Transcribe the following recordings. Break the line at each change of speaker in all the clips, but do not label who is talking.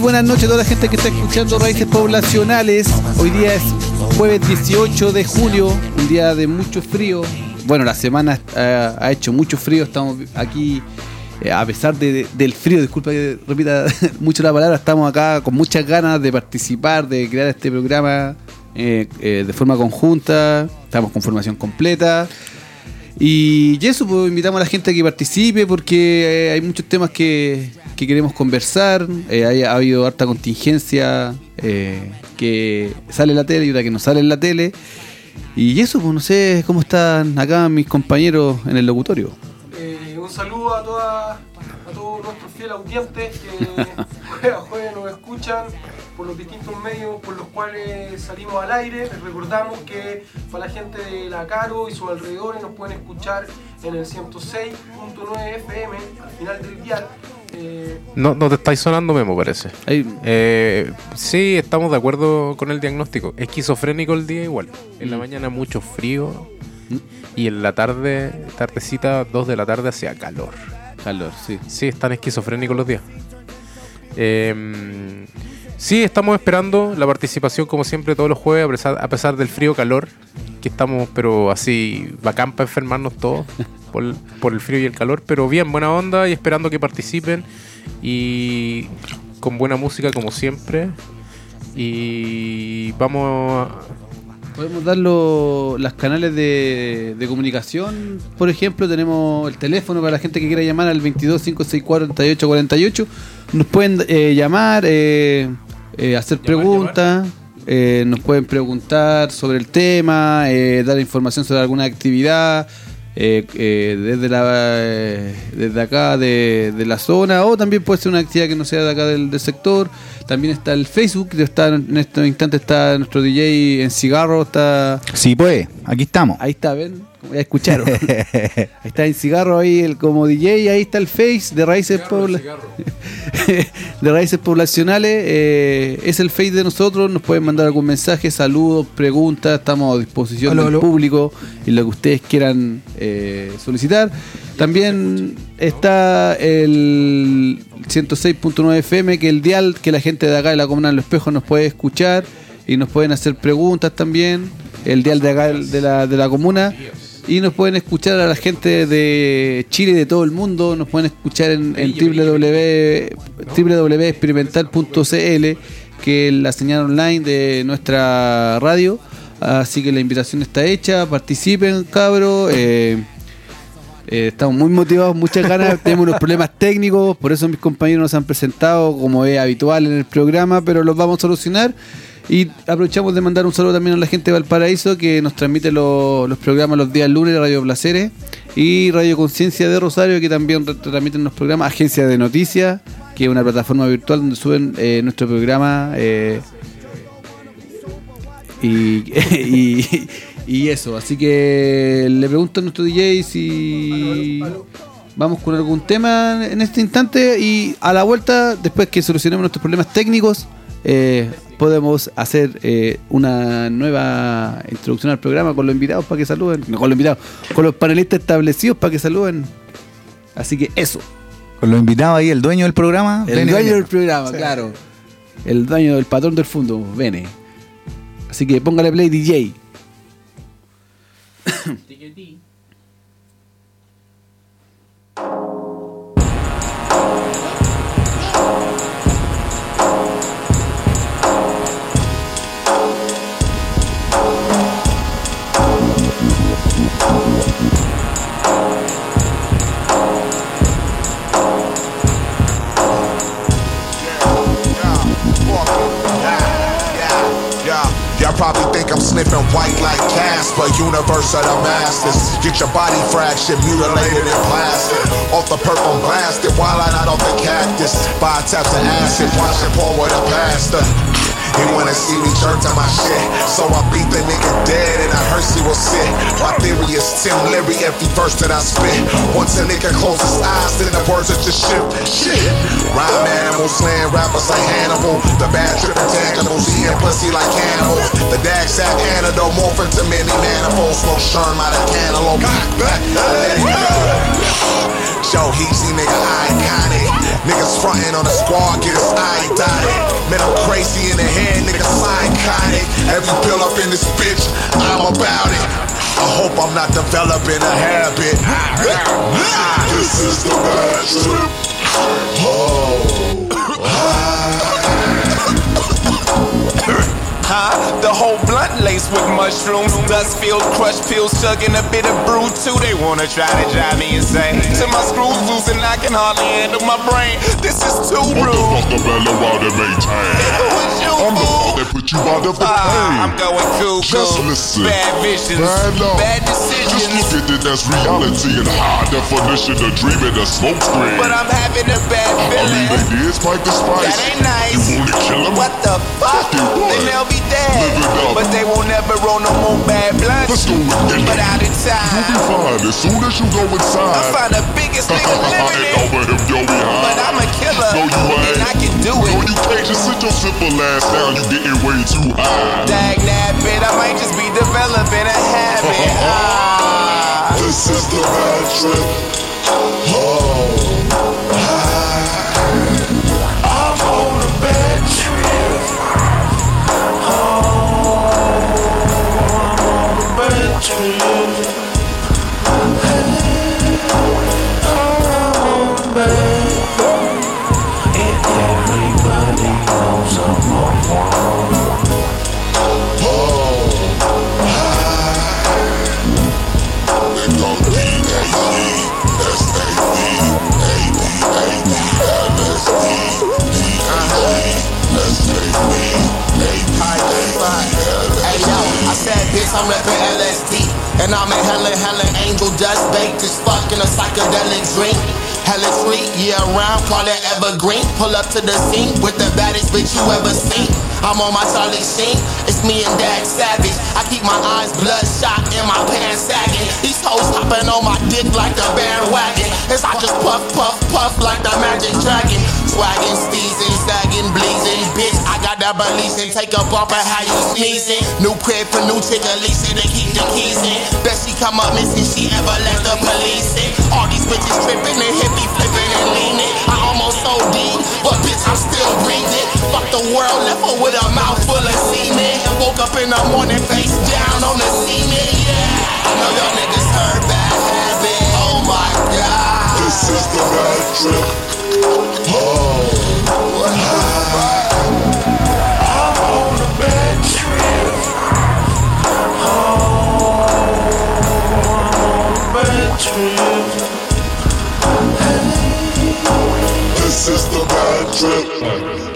buenas noches a toda la gente que está escuchando Raíces Poblacionales. Hoy día es jueves 18 de julio, un día de mucho frío. Bueno, la semana ha hecho mucho frío, estamos aquí a pesar del frío, disculpa que repita mucho la palabra, estamos acá con muchas ganas de participar, de crear este programa de forma conjunta, estamos con formación completa. Y eso, pues invitamos a la gente a que participe porque hay muchos temas que queremos conversar. Ha habido harta contingencia que sale en la tele y otra que no sale en la tele. Y eso, pues no sé cómo están acá mis compañeros en el locutorio.
Un saludo a todos nuestros fieles audientes que jueves nos escuchan por los distintos medios por los cuales salimos al aire. Les recordamos que para la gente de La Caro y sus alrededores nos pueden escuchar en el 106.9 FM al final del dial.
No te estáis sonando, Memo, parece. Sí, estamos de acuerdo con el diagnóstico. Esquizofrénico el día igual. En la mañana mucho frío y en la tardecita 2 de la tarde hacía calor. Sí. Sí, están esquizofrénicos los días. Sí, estamos esperando la participación como siempre todos los jueves a pesar del frío calor que estamos, pero así bacán para enfermarnos todos por el frío y el calor, pero bien, buena onda y esperando que participen y con buena música como siempre. Y podemos dar las canales de comunicación. Por ejemplo, tenemos el teléfono para la gente que quiera llamar al 22 564 4848. Nos pueden llamar, hacer preguntas, nos pueden preguntar sobre el tema, dar información sobre alguna actividad desde acá de la zona, o también puede ser una actividad que no sea de acá del sector. También está el Facebook, en estos instantes está nuestro DJ en Cigarro.
Sí, pues, aquí estamos.
Ahí está, ven, como ya escucharon. Ahí está en Cigarro, ahí como DJ, ahí está el Face de Raíces de Raíces Poblacionales. Es el Face de nosotros, nos pueden mandar algún mensaje, saludos, preguntas, estamos a disposición del público y lo que ustedes quieran solicitar. También está el 106.9 FM, que el dial que la gente de acá de la Comuna de Los Espejos nos puede escuchar y nos pueden hacer preguntas también. El dial de acá de la comuna. Y nos pueden escuchar a la gente de Chile y de todo el mundo. Nos pueden escuchar en www.experimental.cl, que es la señal online de nuestra radio. Así que la invitación está hecha. Participen, cabros. Estamos muy motivados, muchas ganas. Tenemos unos problemas técnicos, por eso mis compañeros nos han presentado como es habitual en el programa, pero los vamos a solucionar. Y aprovechamos de mandar un saludo también a la gente de Valparaíso, que nos transmite los programas los días lunes, Radio Placeres, y Radio Conciencia de Rosario, que también transmiten los programas. Agencia de Noticias, que es una plataforma virtual donde suben nuestro programa. Y eso, así que le pregunto a nuestro DJ si vamos con algún tema en este instante, y a la vuelta, después que solucionemos nuestros problemas técnicos, podemos hacer una nueva introducción al programa con los invitados para que saluden. No con los invitados, con los panelistas establecidos para que saluden. Así que eso.
Con los invitados ahí, el dueño del programa.
El dueño del programa, sí. Claro. El dueño del patrón del fondo, Bene. Así que póngale play, DJ.
Probably think I'm sniffing white like Casper, universe of the masters. Get your body fractured, mutilated and plastic. Off the perp on blasted, while I not off the cactus. 5 taps of acid, wash and pour with a pastor. He wanna see me jerk on my shit, so I beat the nigga dead and I hearse he will sit. My theory is Tim Leary, every verse that I spit. Once a nigga close his eyes, then the words are just shit. Rhyme animals, slaying rappers like Hannibal. The bad trip intangibles, eating pussy like cannibals. The dag sack antidote, morphing to many manifolds. Smoke sherm out of cantaloupe. Let it go. Joe Heasy, nigga, iconic. Niggas frontin' on the squad, get his eye dotted. crazy in the head, nigga psychotic. Every pill up in this bitch, I'm about it. I hope I'm not developing a habit. This is the bad trip.
The whole blunt laced with mushrooms, dust-filled, crushed pills, chugging a bit of brew too. They wanna try to drive me insane. Till my screws loose and I can hardly handle my brain. This is too rude.
What the fuck the belly while they maintain? I'm the fuck that put you out of the pain.
I'm going cuckoo.
Just listen.
Bad visions,
Bad love.
bad decisions.
Just look at it, that's reality and high definition. The dream and the smoke screen.
But I'm having a bad
I mean,
feeling.
they did spike the spice.
That ain't nice.
You wanna kill him?
What the fuck?
Fucking what?
Then they'll be dead.
Live it up.
But they won't never roll no more bad blunts.
Let's go again.
But out in
You'll
time,
be fine as soon as you go
I
inside.
find the biggest nigga living
And
it.
over him, yo, we
But
high.
I'm a killer,
No, you ain't.
and I can do
No,
it.
you can't just sit your simple ass down. You getting way too high.
Dag that bit, I might just be developing a habit.
This is the bad trip. I'm on a bad trip. Bad trip.
Hey yo, I said bitch, I'm reppin' LSD. And I'm in hella angel dust baked as fuck in a psychedelic dream. Hella sweet, year round, call it evergreen. Pull up to the scene with the baddest bitch you ever seen. I'm on my Charlie Sheen, it's me and Dag Savage. I keep my eyes bloodshot and my pants sagging. These hoes hopping on my dick like a bandwagon. As I just puff, puff, puff like the magic dragon. Swaggin', steezing, sagging, bleezing. Bitch, I got that beliefin'. Take a bump at how you sneezing. New crib for new chick, Alicia, to keep the keys in. Bet she come up missing, she ever let the police in. All these bitches trippin' and hippie flippin' and leanin'. I almost OD, but bitch, I'm still breathing. Fuck the world, left her with a mouth full of semen. Woke up in the morning, face down on the cement, yeah. I know y'all niggas heard bad habit. Oh my God.
This is the bad trip. I'm on a bad trip. Bad trip. This is the bad trip.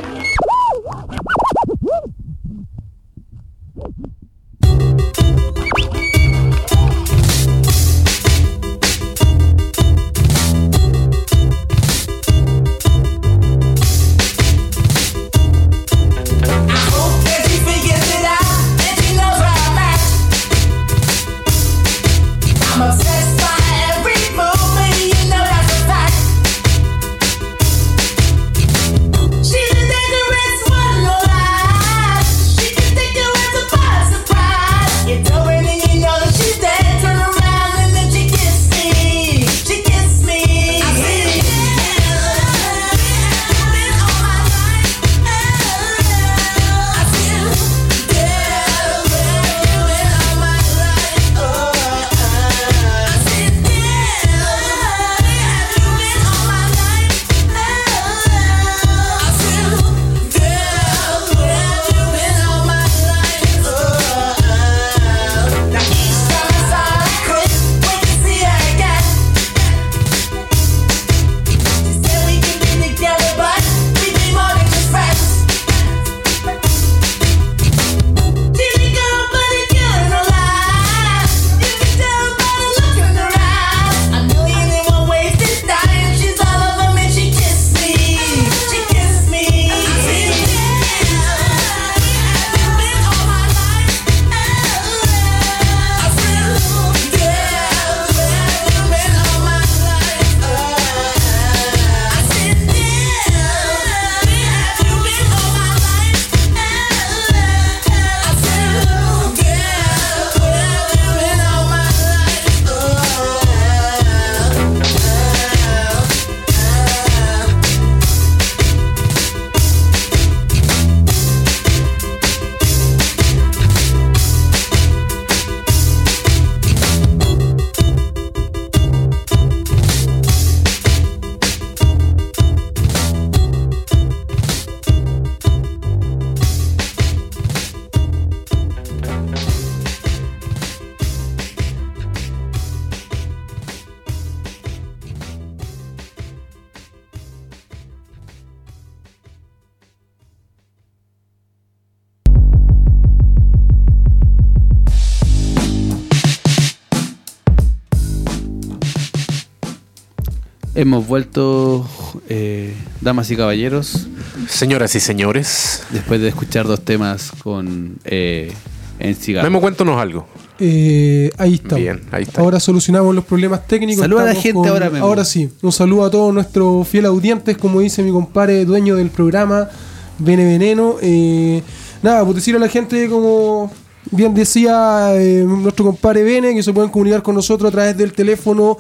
Hemos vuelto, damas y caballeros,
Señoras y señores,
después de escuchar 2 temas con Encigarro.
Memo, cuéntanos algo.
Ahí está.
Bien, ahí está.
Ahora solucionamos los problemas técnicos.
Saluda a la
Estamos
gente ahora, Memo.
Ahora sí. Un saludo a todos nuestros fieles audientes, como dice mi compadre, dueño del programa, Bene Veneno. Nada, pues decir a la gente, como bien decía nuestro compadre Bene, que se pueden comunicar con nosotros a través del teléfono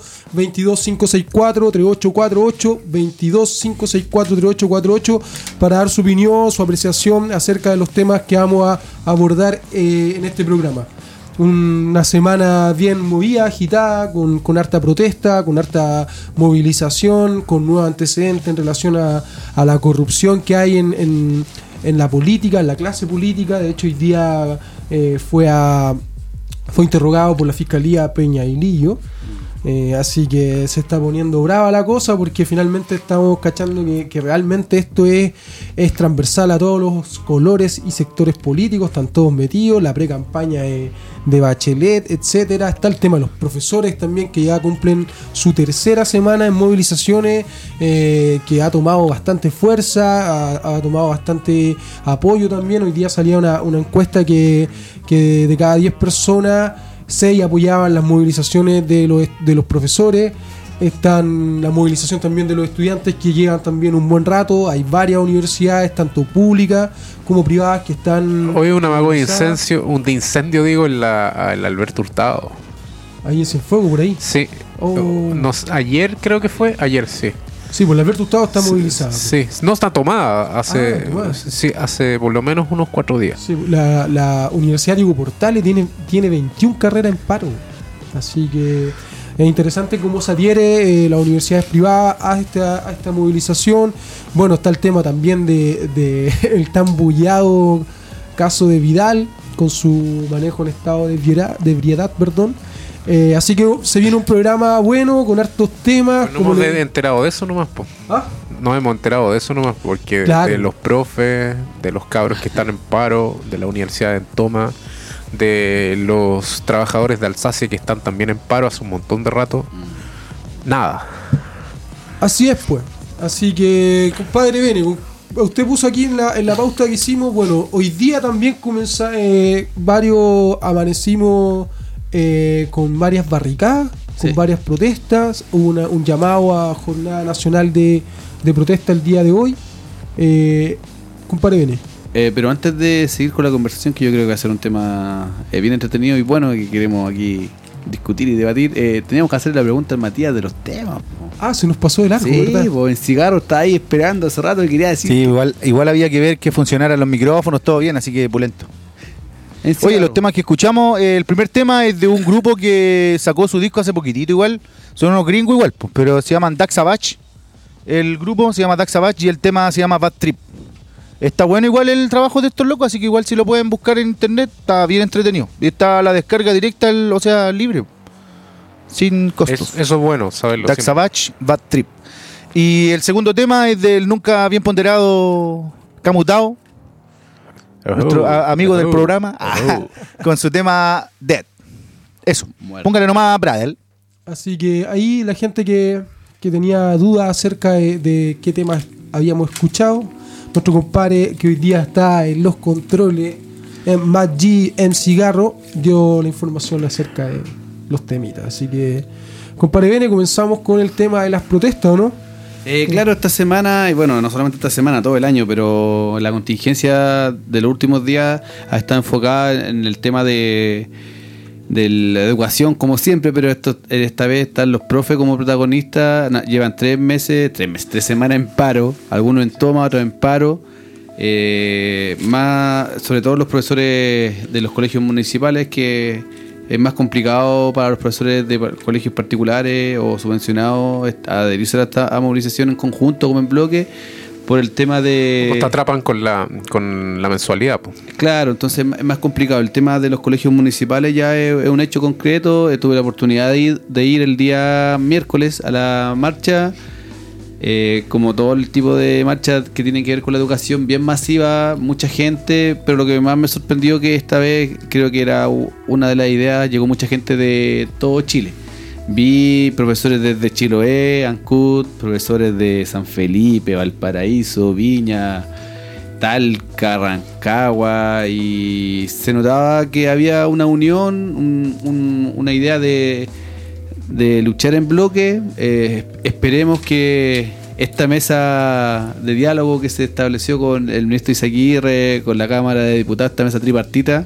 22564-3848, 22564-3848, para dar su opinión, su apreciación acerca de los temas que vamos a abordar en este programa. Una semana bien movida, agitada, con harta protesta, con harta movilización, con nuevos antecedentes en relación a la corrupción que hay en la política, en la clase política. De hecho, hoy día fue interrogado por la Fiscalía Peña y Lillo. Así que se está poniendo brava la cosa, porque finalmente estamos cachando que realmente esto es transversal a todos los colores y sectores políticos. Están todos metidos, la pre-campaña de Bachelet, etcétera. Está el tema de los profesores también, que ya cumplen su 3ª semana en movilizaciones, que ha tomado bastante fuerza, ha tomado bastante apoyo también. Hoy día salía una encuesta que de cada 10 personas, 6 apoyaban las movilizaciones de los profesores. Están la movilización también de los estudiantes, que llegan también un buen rato. Hay varias universidades, tanto públicas como privadas, que están...
Hoy un amago de incendio, digo, en la Alberto Hurtado.
Ahí en Cienfuegos, por ahí.
Sí.
Oh.
Ayer creo que fue. Ayer, sí.
Sí, pues la Alberto Hurtado está movilizada.
Sí, no está tomada. Hace por lo menos unos 4 días.
Sí, la Universidad Diego Portales tiene 21 carreras en paro. Así que es interesante cómo se adhiere las universidades privadas a esta movilización. Bueno, está el tema también de el tan bullado caso de Vidal, con su manejo en estado de ebriedad, perdón. Así que se viene un programa bueno, con hartos temas.
No hemos enterado de eso nomás, po.
¿Ah?
No hemos enterado de eso nomás, porque
claro,
de los profes, de los cabros que están en paro, de la Universidad de Toma, de los trabajadores de Alsacia que están también en paro hace un montón de rato. Nada.
Así es, pues. Así que, compadre Bene, usted puso aquí en la pauta que hicimos, bueno, hoy día también amanecimos con varias barricadas, con varias protestas. Hubo un llamado a Jornada Nacional de Protesta el día de hoy. Compadre Bene.
Pero antes de seguir con la conversación, que yo creo que va a ser un tema bien entretenido y bueno, que queremos aquí discutir y debatir, teníamos que hacer la pregunta al Matías de los temas, po.
Se nos pasó de largo, ¿verdad?
Sí, pues Encigarro está ahí esperando hace rato y quería decir.
Sí, igual había que ver que funcionaran los micrófonos, todo bien, así que pulento. Oye, los temas que escuchamos, el primer tema es de un grupo que sacó su disco hace poquitito igual. Son unos gringos igual, pues, pero se llaman Dark Savage. El grupo se llama Dark Savage y el tema se llama Bad Trip. Está bueno igual el trabajo de estos locos, así que igual si lo pueden buscar en internet, está bien entretenido. Y está la descarga directa, o sea, libre, sin costos.
Eso es bueno saberlo.
Dark Savage, Bad Trip. Y el segundo tema es del nunca bien ponderado Camutao, nuestro amigo del programa, con su tema Dead. Eso, póngale nomás a Pradel.
Así que ahí la gente que tenía dudas acerca de qué temas habíamos escuchado, nuestro compadre que hoy día está en los controles, Matt G. Encigarro, dio la información acerca de los temitas. Así que, compadre Bene, comenzamos con el tema de las protestas, ¿o no?
Claro, esta semana, y bueno, no solamente esta semana, todo el año, pero la contingencia de los últimos días está enfocada en el tema de la educación, como siempre, pero esta vez están los profes como protagonistas. Llevan 3 semanas en paro, algunos en toma, otros en paro. Sobre todo los profesores de los colegios municipales, que es más complicado para los profesores de colegios particulares o subvencionados adherirse a movilización en conjunto como en bloque, por el tema de...
Te atrapan con la mensualidad, po.
Claro, entonces es más complicado. El tema de los colegios municipales ya es un hecho concreto. Tuve la oportunidad de ir el día miércoles a la marcha. Como todo el tipo de marcha que tiene que ver con la educación, bien masiva, mucha gente, pero lo que más me sorprendió que esta vez, creo que era una de las ideas, llegó mucha gente de todo Chile. Vi profesores desde Chiloé, Ancud, profesores de San Felipe, Valparaíso, Viña, Talca, Rancagua, y se notaba que había una unión, una idea de luchar en bloque. Esperemos que esta mesa de diálogo que se estableció con el ministro Izaguirre, con la Cámara de Diputados, esta mesa tripartita,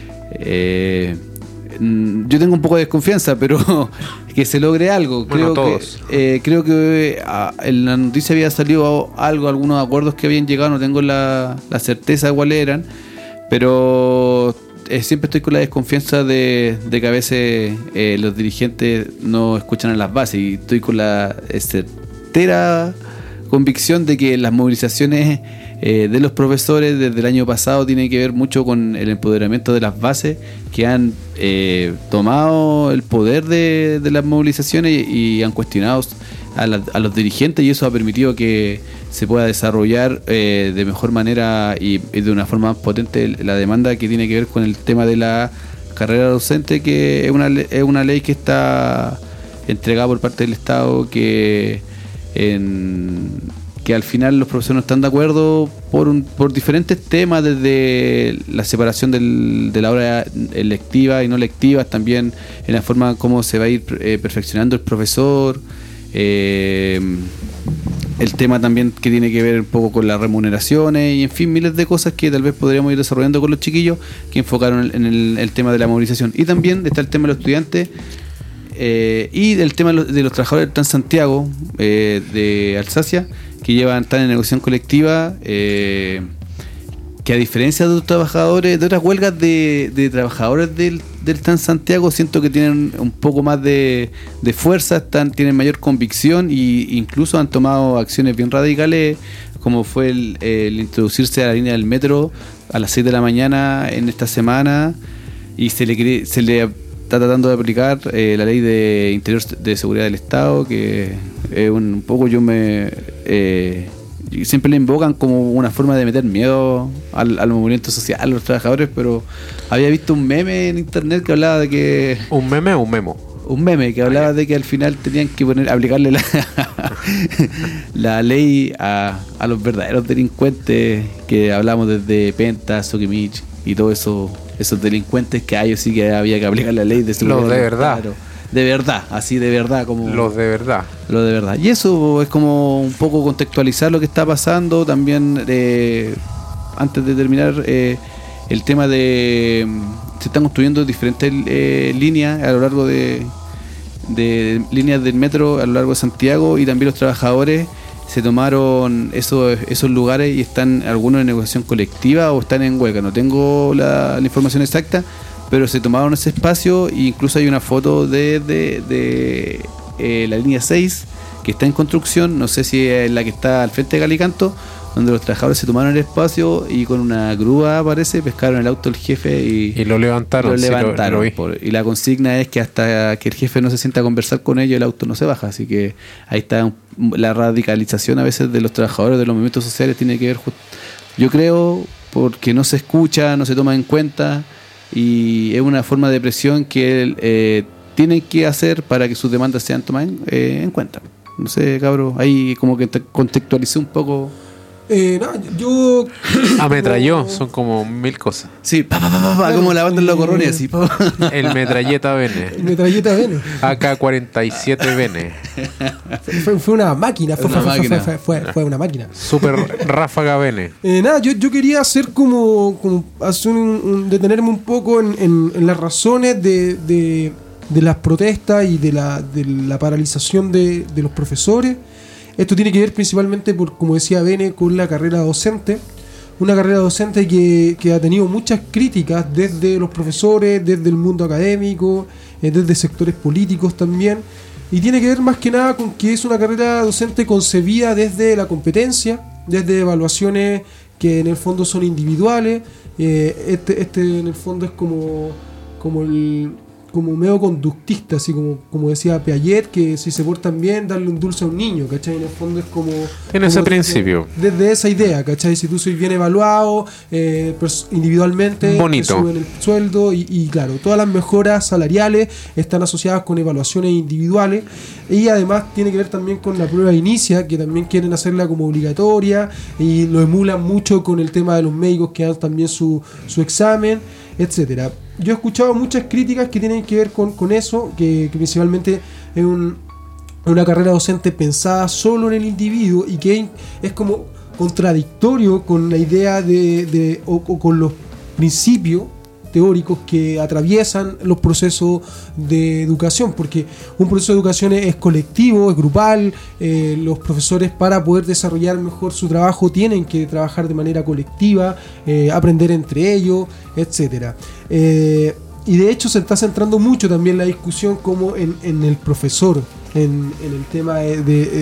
yo tengo un poco de desconfianza, pero que se logre algo.
Bueno,
creo que en la noticia había salido algunos acuerdos que habían llegado, no tengo la certeza de cuáles eran, pero siempre estoy con la desconfianza de que a veces los dirigentes no escuchan a las bases, y estoy con la certera convicción de que las movilizaciones de los profesores desde el año pasado tienen que ver mucho con el empoderamiento de las bases, que han tomado el poder de las movilizaciones y han cuestionado a los dirigentes, y eso ha permitido que se pueda desarrollar de mejor manera y de una forma más potente la demanda que tiene que ver con el tema de la carrera docente, que es una ley que está entregada por parte del Estado, que al final los profesores no están de acuerdo por diferentes temas, desde la separación de la hora lectiva y no lectiva, también en la forma como se va a ir perfeccionando el profesor, el tema también que tiene que ver un poco con las remuneraciones, y en fin, miles de cosas que tal vez podríamos ir desarrollando con los chiquillos que enfocaron en el tema de la movilización. Y también está el tema de los estudiantes, y del tema de los trabajadores del Transantiago, de Alsacia, que están en negociación colectiva, que a diferencia de otros trabajadores, de otras huelgas de trabajadores del Transantiago, siento que tienen un poco más de fuerza, tienen mayor convicción, e incluso han tomado acciones bien radicales, como fue el introducirse a la línea del metro a las 6 de la mañana en esta semana, y se le está tratando de aplicar la ley de Interior de Seguridad del Estado, que un poco siempre le invocan como una forma de meter miedo al movimiento social, a los trabajadores, pero había visto un meme en internet que hablaba de que...
¿Un meme o un memo?
Un meme que hablaba de que al final tenían que aplicarle la ley a los verdaderos delincuentes, que hablamos desde Penta, Sokimich y todo eso. Esos delincuentes que a ellos sí que había que aplicar la ley de seguridad.
Los de verdad.
Claro, de verdad, así de verdad. Como
los de verdad.
Los de verdad. Y eso es como un poco contextualizar lo que está pasando. También, antes de terminar, el tema de... Se están construyendo diferentes líneas a lo largo de líneas del metro a lo largo de Santiago, y también los trabajadores se tomaron esos lugares y están algunos en negociación colectiva o están en huelga. No tengo la información exacta, pero se tomaron ese espacio, e incluso hay una foto de la línea 6 que está en construcción, no sé si es la que está al frente de Calicanto, donde los trabajadores se tomaron el espacio y con una grúa, parece, pescaron el auto del jefe y
lo levantaron.
Lo vi. Y la consigna es que hasta que el jefe no se sienta a conversar con ellos, el auto no se baja. Así que ahí está la radicalización a veces de los trabajadores de los movimientos sociales. Tiene que ver, yo creo, porque no se escucha, no se toma en cuenta, y es una forma de presión que tienen que hacer para que sus demandas sean tomadas en cuenta. No sé, cabro, ahí como que contextualicé un poco.
Yo...
Ametralló, son como 1000 cosas.
Sí, como la banda en los corrones, así.
El metralleta Bene.
El metralleta Bene.
AK-47 Bene.
Fue una máquina. Fue una máquina.
Super ráfaga Bene.
Yo quería hacer detenerme un poco en las razones de las protestas y de la paralización de los profesores. Esto tiene que ver principalmente, como decía Bene, con la carrera docente. Una carrera docente que ha tenido muchas críticas desde los profesores, desde el mundo académico, desde sectores políticos también. Y tiene que ver más que nada con que es una carrera docente concebida desde la competencia, desde evaluaciones que en el fondo son individuales. En el fondo es como como medio conductista, así como decía Piaget, que si se portan bien, darle un dulce a un niño, ¿cachai? En el fondo es como...
En ese principio.
Desde esa idea, ¿cachai? Si tú sois bien evaluado, individualmente,
bonito,
te suben el sueldo y claro, todas las mejoras salariales están asociadas con evaluaciones individuales y además tiene que ver también con la prueba inicia, que también quieren hacerla como obligatoria y lo emulan mucho con el tema de los médicos que dan también su examen, etcétera. Yo he escuchado muchas críticas que tienen que ver con eso, que principalmente es una carrera docente pensada solo en el individuo y que es como contradictorio con la idea o con los principios teóricos que atraviesan los procesos de educación, porque un proceso de educación es colectivo, es grupal, los profesores para poder desarrollar mejor su trabajo tienen que trabajar de manera colectiva, aprender entre ellos, etcétera. Y de hecho se está centrando mucho también la discusión como en el profesor, en el tema de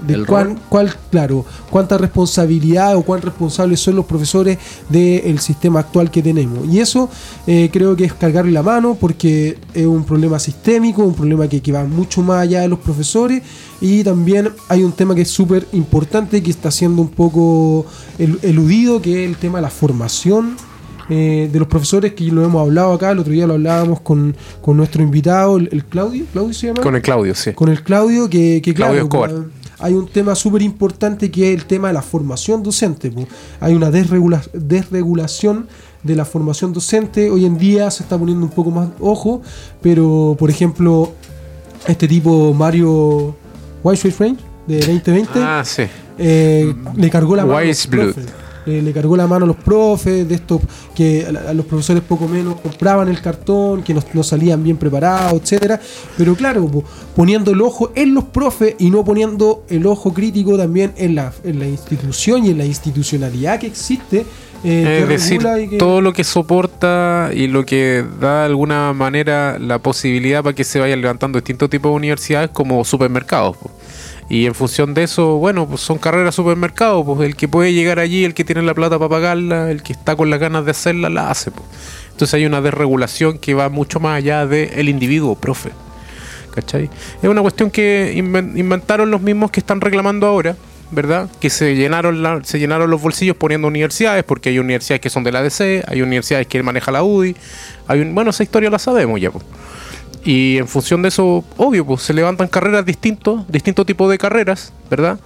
cuánta responsabilidad o cuán responsables son los profesores del sistema actual que tenemos. Y eso creo que es cargarle la mano, porque es un problema sistémico, un problema que va mucho más allá de los profesores, y también hay un tema que es súper importante, que está siendo un poco eludido, que es el tema de la formación de los profesores, que lo hemos hablado acá. El otro día lo hablábamos con nuestro invitado, el Claudio se llama.
Con el Claudio, sí.
Con el Claudio, que
Claudio
claro,
Escobar.
Hay un tema súper importante que es el tema de la formación docente. Hay una desregulación de la formación docente. Hoy en día se está poniendo un poco más ojo, pero por ejemplo, este tipo Mario Weisbrot de 2020
sí.
Le cargó la mano
Weisbrot.
Le cargó la mano a los profes de estos, que a los profesores poco menos compraban el cartón, que no salían bien preparados, etcétera. Pero claro, poniendo el ojo en los profes y no poniendo el ojo crítico también en la institución y en la institucionalidad que existe.
Es decir, todo lo que soporta y lo que da de alguna manera la posibilidad para que se vayan levantando distintos tipos de universidades como supermercados. Y en función de eso, bueno, pues son carreras supermercados, pues el que puede llegar allí, el que tiene la plata para pagarla, el que está con las ganas de hacerla, la hace, pues. Entonces hay una desregulación que va mucho más allá del individuo, profe. ¿Cachai? Es una cuestión que inventaron los mismos que están reclamando ahora, ¿verdad? Que se llenaron los bolsillos poniendo universidades, porque hay universidades que son de la ADC, hay universidades que maneja la UDI, bueno, esa historia la sabemos ya, pues. Y en función de eso, obvio, pues se levantan carreras distintos tipos de carreras, ¿verdad?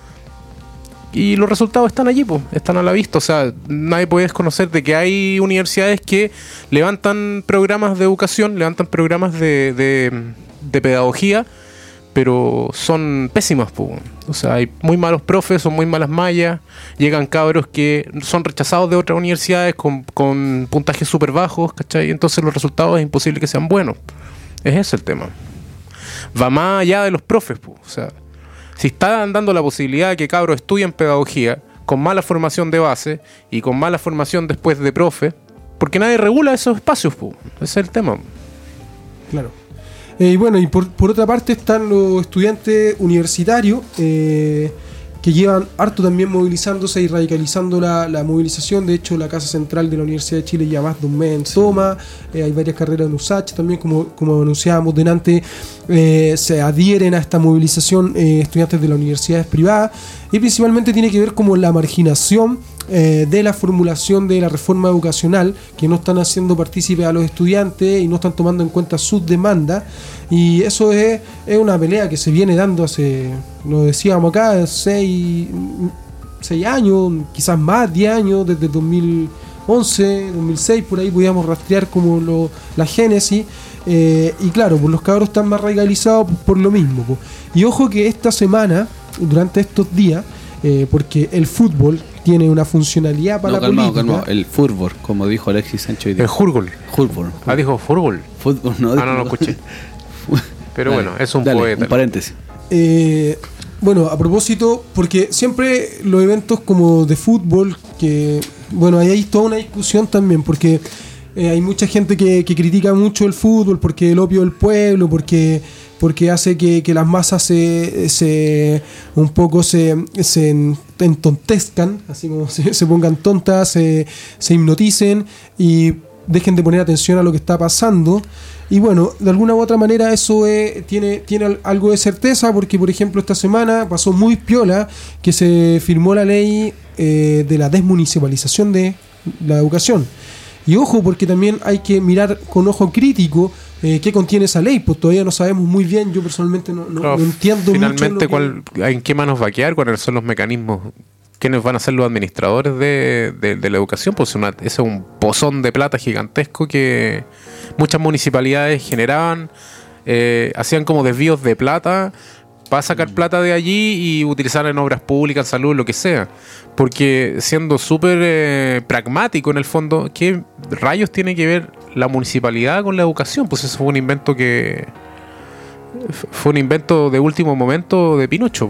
Y los resultados están allí, pues, están a la vista. O sea, nadie puede desconocer de que hay universidades que levantan programas de educación, levantan programas de pedagogía, pero son pésimas, pues. O sea, hay muy malos profes, son muy malas mallas, llegan cabros que son rechazados de otras universidades con puntajes súper bajos, ¿cachai? Entonces los resultados es imposible que sean buenos. Es ese el tema. Va más allá de los profes, pues. O sea, si están dando la posibilidad de que cabros estudien pedagogía con mala formación de base y con mala formación después de profe, porque nadie regula esos espacios, pues. Ese es el tema.
Claro. Y bueno, y por otra parte están los estudiantes universitarios que llevan harto también movilizándose y radicalizando la movilización. De hecho, la Casa Central de la Universidad de Chile ya más de un mes en toma. Hay varias carreras en USACH también, como anunciábamos delante, se adhieren a esta movilización estudiantes de las universidades privadas, y principalmente tiene que ver como la marginación de la formulación de la reforma educacional, que no están haciendo partícipe a los estudiantes y no están tomando en cuenta sus demandas. Y eso es una pelea que se viene dando hace, lo decíamos acá, 6 años, quizás más, 10 años, desde 2011, 2006, por ahí podíamos rastrear como la génesis. Y claro, pues los cabros están más radicalizados por lo mismo, pues. Y ojo que esta semana, durante estos días, porque el fútbol tiene una funcionalidad para la política.
Calmado, el fútbol, como dijo Alexis Sánchez hoy día.
El jurgol.
Ah,
dijo fútbol.
Fútbol, no.
No lo escuché. Pero dale, bueno, es un poeta.
Un paréntesis.
Bueno, a propósito, porque siempre los eventos como de fútbol, que bueno, ahí hay toda una discusión también, porque hay mucha gente que critica mucho el fútbol, porque el opio del pueblo, porque hace que las masas se entontezcan, así como se pongan tontas, se hipnoticen, y dejen de poner atención a lo que está pasando. Y bueno, de alguna u otra manera eso tiene algo de certeza, porque por ejemplo esta semana pasó muy piola que se firmó la ley de la desmunicipalización de la educación. Y ojo, porque también hay que mirar con ojo crítico qué contiene esa ley, pues todavía no sabemos muy bien. Yo personalmente no entiendo
finalmente
mucho
en qué manos va a quedar, cuáles son los mecanismos, quiénes van a ser los administradores de la educación. Pues ese es un pozón de plata gigantesco que muchas municipalidades generaban, hacían como desvíos de plata para sacar plata de allí y utilizar en obras públicas, salud, lo que sea. Porque siendo súper pragmático en el fondo, ¿qué rayos tiene que ver la municipalidad con la educación? Pues eso fue un invento de último momento de Pinocho.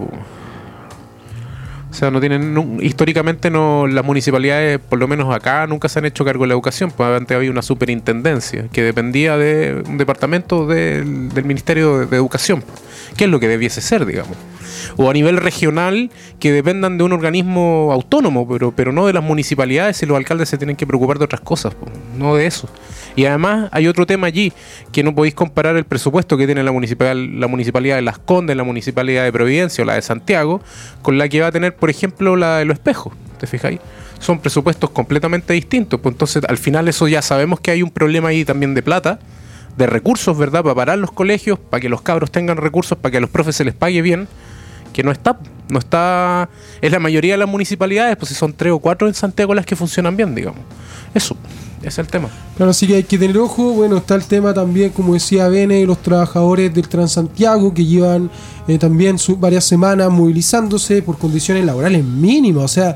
O sea, no tienen, históricamente las municipalidades, por lo menos acá, nunca se han hecho cargo de la educación. Pues antes había una superintendencia que dependía de un departamento del Ministerio de Educación, que es lo que debiese ser, digamos. O a nivel regional, que dependan de un organismo autónomo, pero no de las municipalidades, y los alcaldes se tienen que preocupar de otras cosas, no de eso. Y además hay otro tema allí, que no podéis comparar el presupuesto que tiene la municipalidad de Las Condes, la municipalidad de Providencia o la de Santiago, con la que va a tener, por ejemplo, la de Los Espejos, ¿te fijáis? Son presupuestos completamente distintos, pues entonces al final eso ya sabemos que hay un problema ahí también de plata, de recursos, ¿verdad? Para parar los colegios, para que los cabros tengan recursos, para que a los profes se les pague bien, que no está, es la mayoría de las municipalidades, pues si son 3 o 4 en Santiago las que funcionan bien, digamos. Eso es el tema.
Claro, así que hay que tener ojo. Bueno, está el tema también, como decía Bene, los trabajadores del Transantiago que llevan también varias semanas movilizándose por condiciones laborales mínimas. O sea,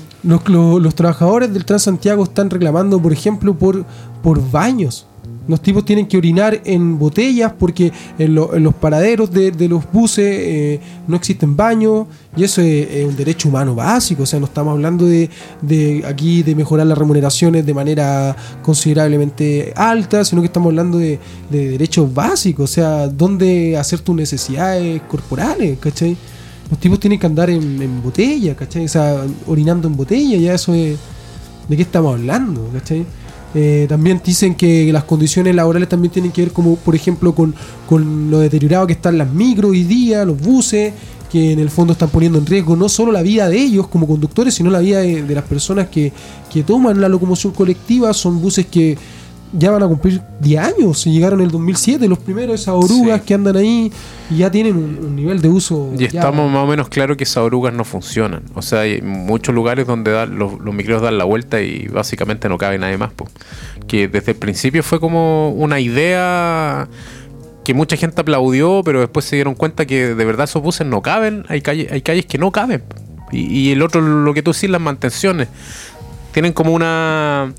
los trabajadores del Transantiago están reclamando, por ejemplo, por baños. Los tipos tienen que orinar en botellas porque en los paraderos de los buses no existen baños, y eso es un derecho humano básico. O sea, no estamos hablando de aquí de mejorar las remuneraciones de manera considerablemente alta, sino que estamos hablando de derechos básicos. O sea, dónde hacer tus necesidades corporales, ¿cachai? Los tipos tienen que andar en botella, ¿cachai? O sea, orinando en botella, ya eso es... ¿De qué estamos hablando, cachai? También dicen que las condiciones laborales también tienen que ver, como por ejemplo con lo deteriorado que están las micros hoy día, los buses, que en el fondo están poniendo en riesgo no solo la vida de ellos como conductores, sino la vida de las personas que toman la locomoción colectiva. Son buses que ya van a cumplir 10 años, se llegaron en el 2007 los primeros, esas orugas que andan ahí y ya tienen un nivel de uso.
Y estamos más o menos claros que esas orugas no funcionan. O sea, hay muchos lugares donde los micros dan la vuelta y básicamente no cabe nadie más, que desde el principio fue como una idea que mucha gente aplaudió, pero después se dieron cuenta que de verdad esos buses no caben. Hay calles que no caben. Y el otro, lo que tú decís, las mantenciones tienen como una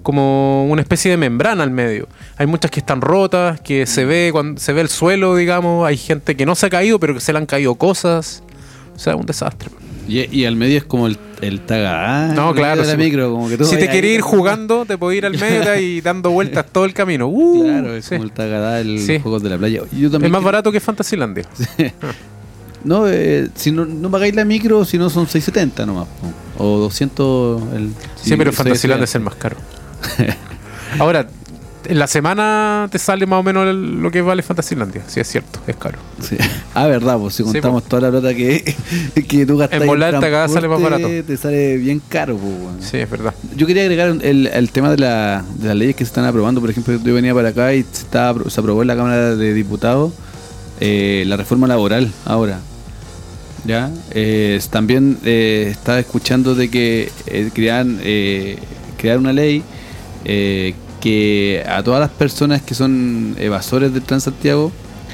especie de membrana al medio. Hay muchas que están rotas, que se ve cuando se ve el suelo, digamos. Hay gente que no se ha caído, pero que se le han caído cosas. O sea, un desastre.
Y al medio es como el tagadá.
No, claro.
Sí, micro, como que tú
si te quieres ir jugando, te puedes ir al medio y dando vueltas todo el camino.
Claro, es como el tagadá, los juegos de la playa.
Yo también es más barato que Fantasylandia.
Sí. No, si no pagáis la micro, si no son 6.70 nomás. O 200.
Sí, pero Fantasylandia es el más caro. Ahora, en la semana te sale más o menos lo que vale Fantasylandia. Sí, es cierto, es caro.
Sí. Verdad, pues si contamos toda la plata que tú gastas
en volar, te sale más barato.
Te sale bien caro, pues, bueno.
Sí, es verdad.
Yo quería agregar el tema de las leyes que se están aprobando. Por ejemplo, yo venía para acá y se aprobó en la Cámara de Diputados la reforma laboral ahora. ¿Ya? También estaba escuchando de que crear una ley que a todas las personas que son evasores del Transantiago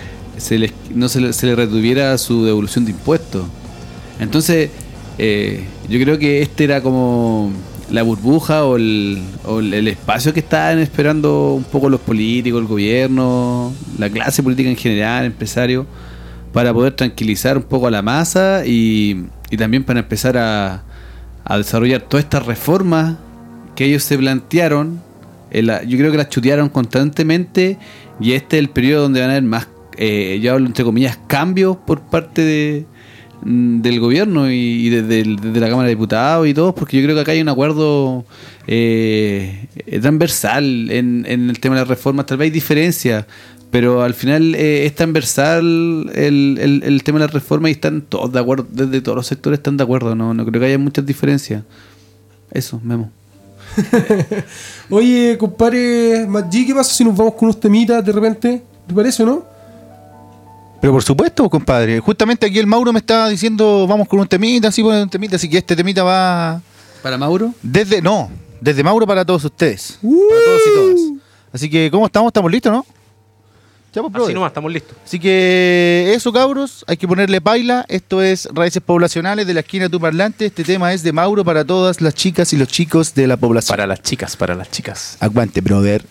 no se le retuviera su devolución de impuestos. Entonces yo creo que este era como la burbuja o el espacio que estaban esperando un poco los políticos, el gobierno, la clase política en general, empresarios, para poder tranquilizar un poco a la masa y también para empezar a desarrollar todas estas reformas que ellos se plantearon. Yo creo que las chutearon constantemente, y este es el periodo donde van a haber más, yo hablo entre comillas, cambios por parte del gobierno y desde la Cámara de Diputados y todos, porque yo creo que acá hay un acuerdo transversal en el tema de las reformas. Tal vez hay diferencias, pero al final es transversal el tema de las reformas y están todos de acuerdo, desde todos los sectores están de acuerdo, no creo que haya muchas diferencias. Eso, Memo.
Oye, compadre Maggi, ¿qué pasa si nos vamos con unos temitas de repente? ¿Te parece o no?
Pero por supuesto, compadre. Justamente aquí el Mauro me estaba diciendo, vamos con un temita, así que este temita va...
¿Para Mauro?
Desde Mauro para todos ustedes. Para todos y todas. Así que, ¿cómo estamos? ¿Estamos listos, no? Ya, pues,
Así nomás, estamos listos.
Así que eso, cabros, hay que ponerle paila. Esto es Raíces Poblacionales de la esquina de tu parlante. Este tema es de Mauro para todas las chicas y los chicos de la población.
Para las chicas.
Aguante, brother.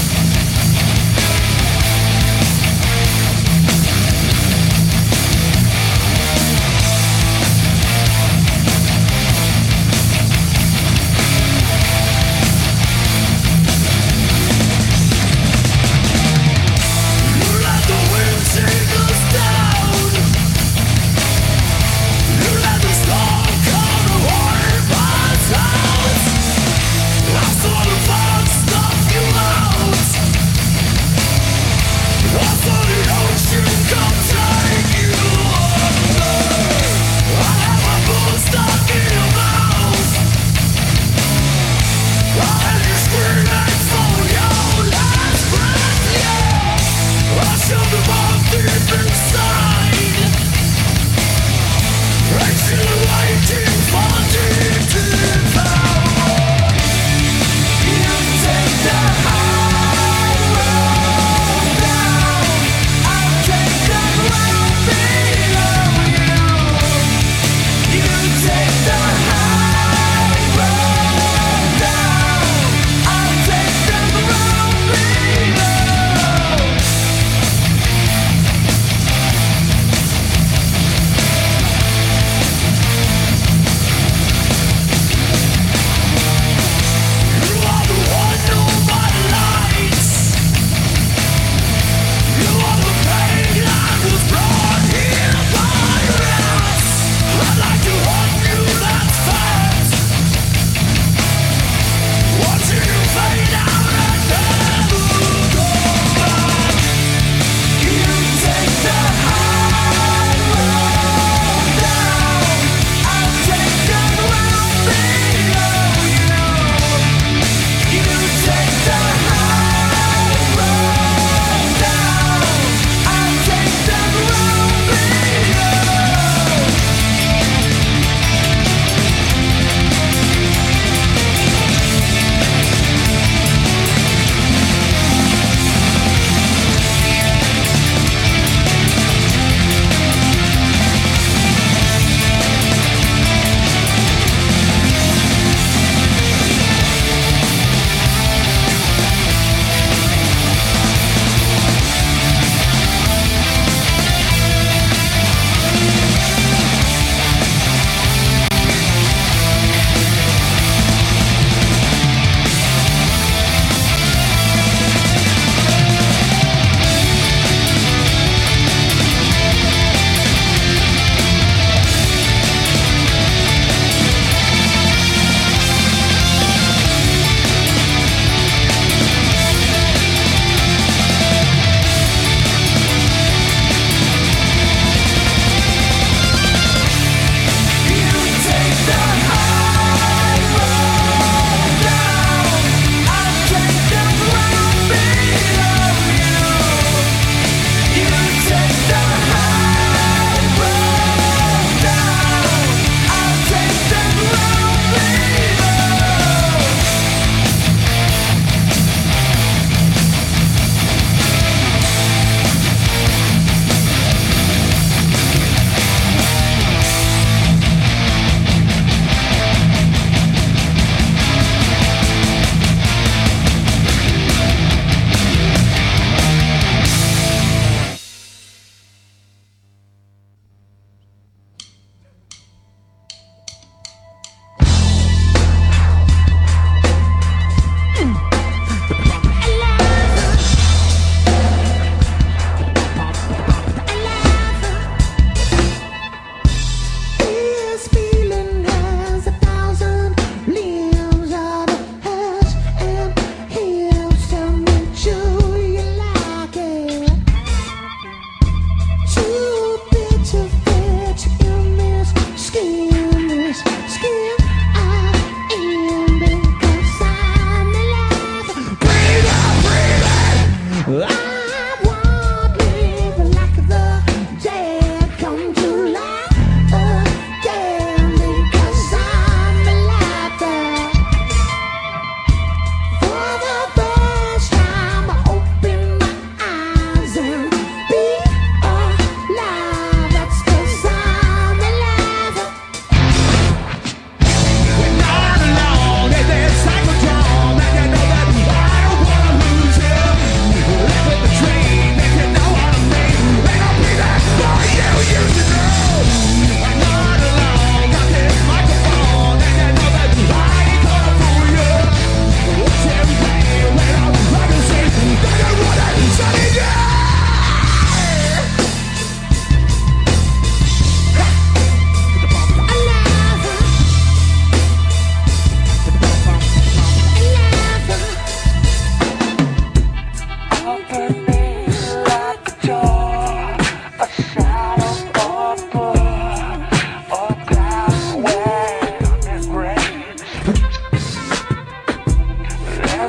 We'll be right back.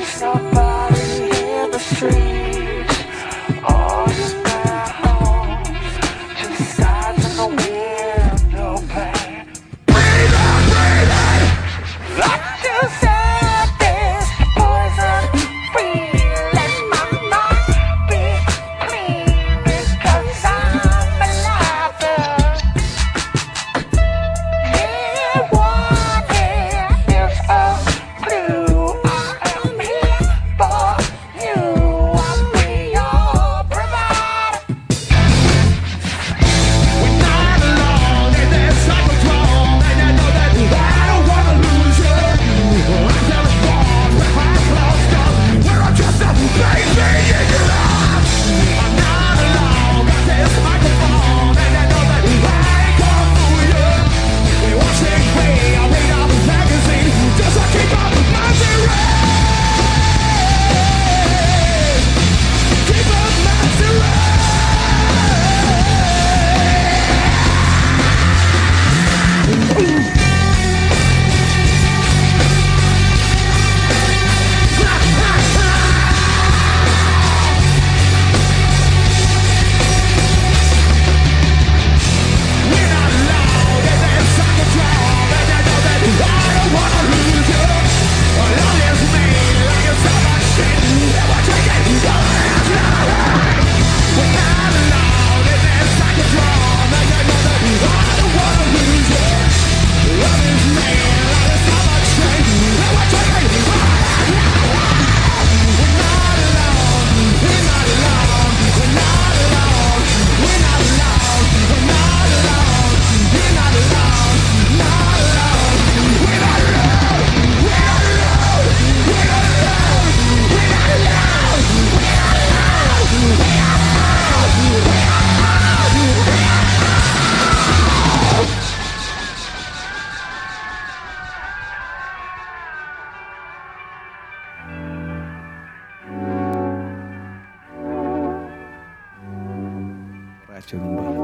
borracho en un bar.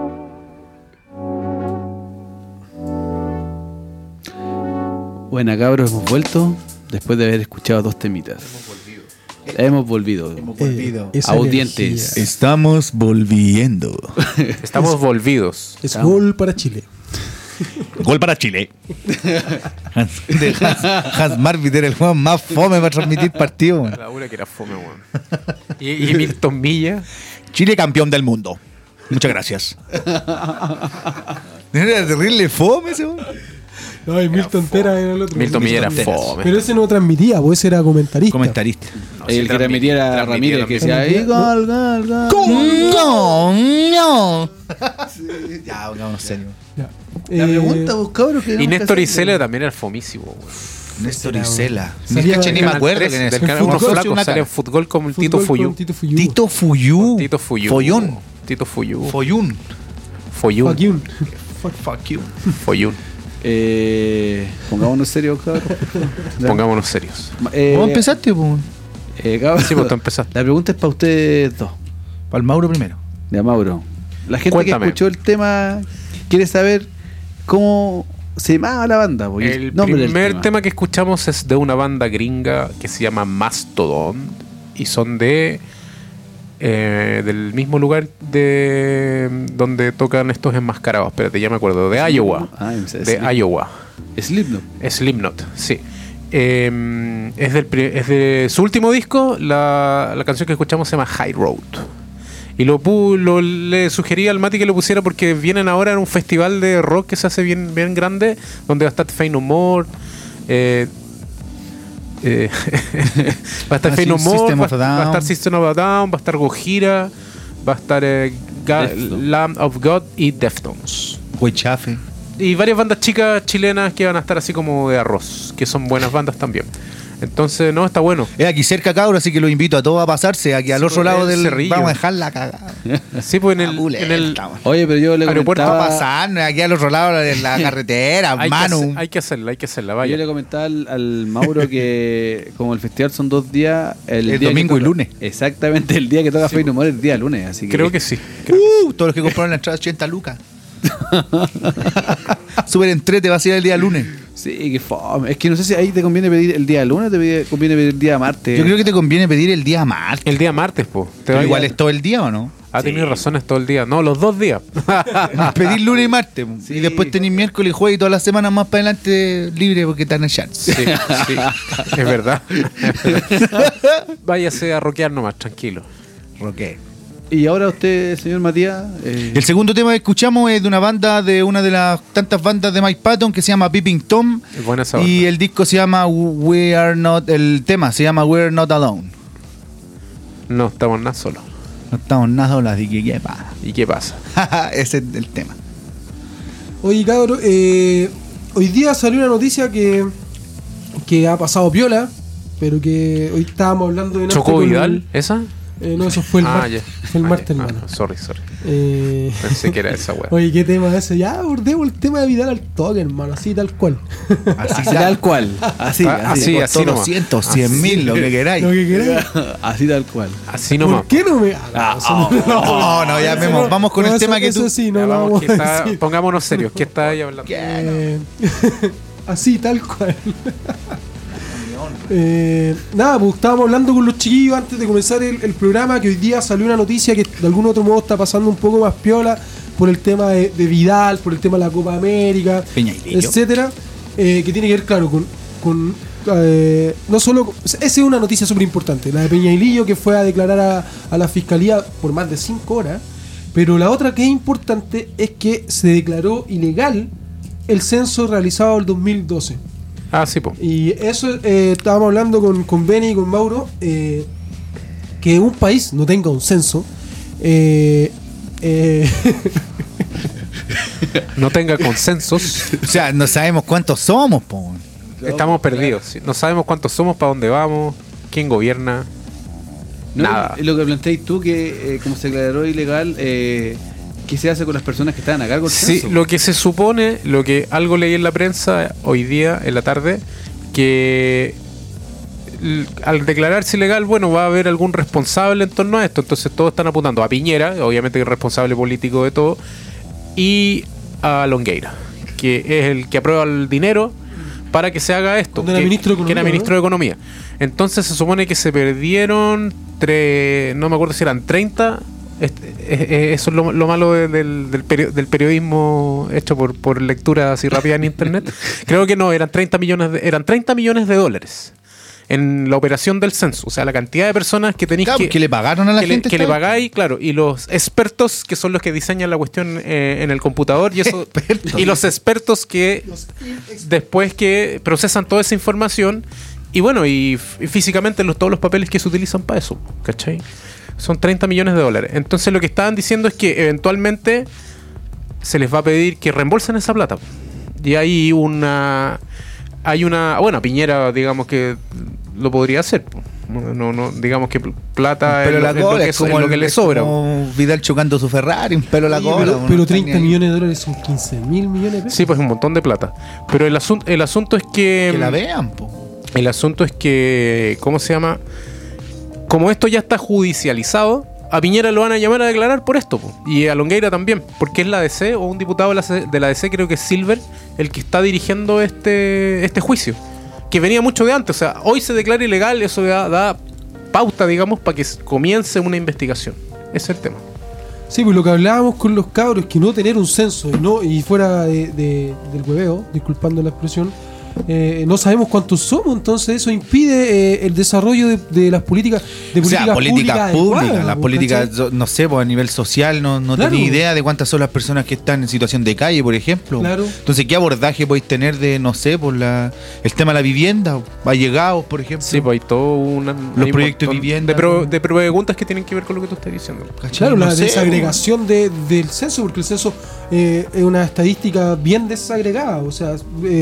Buena, cabros, hemos vuelto después de haber escuchado dos temitas. Hemos volvido. Audientes.
Estamos volviendo.
Estamos volvidos.
Es gol para Chile.
Gol para Chile. Hans Marvin era el juego más fome para transmitir partido.
La una que era fome, weón. Y Milton Milla.
Chile campeón del mundo. Muchas gracias. Era terrible fome ese, weón.
No, y Milton Tera era el otro.
Milton Milla era fome.
Pero ese no transmitía, pues ese era comentarista.
Comentarista.
El que transmitía era Ramírez, que decía ahí, gol.
No. Ya, pongámonos serio.
La pregunta, vos, cabros.
Y Néstor Isela también era fomísimo, weón.
Néstor Isela.
Salía
Ni me acuerdo
del
quién es.
canal unos flacos sale en fútbol como el Tito Fuyú.
Tito Fuyú.
Tito Fuyú.
Tito Fuyú.
Follón.
Tito Fuyú.
Follún.
Follún.
Fuck you.
Follún.
Pongámonos serios, cabros.
Pongámonos serios.
¿Cómo empezaste, pues?
Cabros,
Sí, pues tú empezaste.
la pregunta es para ustedes dos.
Para el Mauro primero.
De Mauro. La gente
Cuéntame.
que escuchó el tema quiere saber cómo se llamaba la banda. Porque
El
nombre del
primer tema que escuchamos es de una banda gringa que se llama Mastodon y son de del mismo lugar de donde tocan estos enmascarados. Espérate, ya me acuerdo. De Iowa. De Iowa. Slipknot, sí. Es de su último disco. La canción que escuchamos se llama High Road. Y le sugerí al Mati que lo pusiera porque vienen ahora en un festival de rock que se hace bien, bien grande, donde va a estar Faith No More, va a estar Faith No More, va a estar System of a Down, va a estar Gojira, va a estar Lamb of God y Deftones.
Huechafe.
Y varias bandas chicas chilenas que van a estar así como de arroz, que son buenas bandas también. Entonces, no, está bueno.
Es aquí cerca, cabros, así que los invito a todos a pasarse aquí al otro lado del
Cerrillo.
Vamos a dejar la cagada.
Sí, pues en el
Oye, pero yo le
aeropuerto
comentaba...
Va a pasar aquí al otro lado de la carretera, mano.
hay que hacerla, vaya.
Yo le comentaba al Mauro que como el festival son 2 días, el día
domingo
que
y lunes.
Exactamente, el día que toca Faith No More es el día lunes, así que
Creo que sí.
Todos los que compraron la entrada 80 lucas. Súper entrete va a ser el día lunes.
Sí, que fome. Es que no sé si ahí te conviene pedir el día lunes o te conviene pedir el día martes.
Yo creo que te conviene pedir el día martes.
El día martes, po.
Pero igual es todo el día, ¿o no?
Tenido razones todo el día. No, los 2 días.
Pedir lunes y martes.
Sí.
Y después tenés miércoles y jueves y todas las semanas más para adelante libre porque están allá.
Sí, es verdad. Váyase a rockear nomás, tranquilo.
Roque.
Y ahora usted, señor Matías.
El segundo tema que escuchamos es de una banda, de una de las tantas bandas de Mike Patton que se llama Peeping Tom.
Es buena esa
Y
banda.
el disco se llama el tema se llama We're Not Alone.
No estamos nada solos.
No estamos nada solos, así que ¿qué pasa?
¿Y qué pasa?
Ese es el tema.
Oye, cabrón, hoy día salió una noticia que ha pasado piola, pero que hoy estábamos hablando de...
¿Chocó Vidal? ¿Esa?
No, eso fue el martes.
ya.
Fue el martes,
ya.
hermano.
Sorry. Pensé que era esa weá.
Oye, ¿qué tema es ese? Ya abordemos el tema de Vidal al toque, hermano, así tal cual.
así tal cual. Así
Así
nomás.
200, 100.000, lo que queráis.
Lo que queráis.
Así tal cual.
Así nomás.
¿Por qué no me...?
No, ya vemos. Vamos con el tema que
eso
tú...
sí,
Ya,
no lo
vamos,
vamos
que
a
está-
decir.
pongámonos serios. ¿Qué está ahí hablando?
Así, tal cual. Nada, pues estábamos hablando con los chiquillos antes de comenzar el programa, que hoy día salió una noticia que de algún otro modo está pasando un poco más piola por el tema de Vidal, por el tema de la Copa América,
Peñailillo.
etcétera, que tiene que ver, claro, con no solo... Esa es una noticia súper importante, la de Peñailillo, que fue a declarar a la fiscalía por más de 5 horas, pero la otra que es importante es que se declaró ilegal el censo realizado el 2012.
Sí, po.
Y eso estábamos hablando con Benny y con Mauro, que un país no tenga un censo,
No tenga consensos.
O sea, no sabemos cuántos somos, po.
Estamos perdidos. ¿Sí? No sabemos cuántos somos, para dónde vamos, quién gobierna.
No,
Nada.
Lo que planteáis tú, que como se declaró ilegal, ¿qué se hace con las personas que estaban a cargo del
Sí,
censo?
lo que se supone, lo que algo leí en la prensa hoy día, en la tarde, que al declararse ilegal, bueno, va a haber algún responsable en torno a esto. Entonces todos están apuntando a Piñera, obviamente que es responsable político de todo, y a Longueira, que es el que aprueba el dinero para que se haga esto.
Cuando era ministro de Economía,
que era ministro de Economía. Entonces se supone que se perdieron, no me acuerdo si eran 30. Eso es lo malo del periodismo hecho por lectura así rápida en internet. Creo que no, eran 30 millones de dólares en la operación del censo. O sea, la cantidad de personas que tenéis
Claro, que le pagaron a la gente.
que le pagáis, claro, y los expertos que son los que diseñan la cuestión en el computador y eso, y los expertos que después que procesan toda esa información y bueno, y físicamente todos los papeles que se utilizan para eso, ¿cachai? Son 30 millones de dólares. Entonces lo que estaban diciendo es que eventualmente se les va a pedir que reembolsen esa plata. Y hay una bueno, Piñera digamos que lo podría hacer. No digamos que plata
Pero
es lo que le sobra.
Como Vidal chocando su Ferrari, un pelo a la
Oye,
cola.
pero 30 millones de dólares son 15.000 millones de pesos.
Sí, pues un montón de plata. Pero el asunto es
Que la vean, po.
El asunto es que, ¿cómo se llama? Como esto ya está judicializado, a Piñera lo van a llamar a declarar por esto, po. Y a Longueira también, porque es la DC o un diputado de la DC, creo que es Silver, el que está dirigiendo este juicio, que venía mucho de antes. O sea, hoy se declara ilegal, eso da pauta, digamos, para que comience una investigación. Ese es el tema.
Sí, pues lo que hablábamos con los cabros es que no tener un censo y fuera del hueveo, disculpando la expresión, no sabemos cuántos somos, entonces eso impide el desarrollo de las políticas
Políticas públicas.
adecuadas,
Las
¿cachai?
políticas, no sé, pues a nivel social no
Claro.
tenía idea de cuántas son las personas que están en situación de calle, por ejemplo.
Claro.
Entonces, ¿qué abordaje podéis tener de, no sé, por el tema de la vivienda, allegados, por ejemplo?
Sí, pues hay todo
Los proyectos de vivienda.
de preguntas que tienen que ver con lo que tú estás diciendo.
¿Cachai?
Claro,
No
la
sé,
desagregación del censo, porque el censo es una estadística bien desagregada. O sea,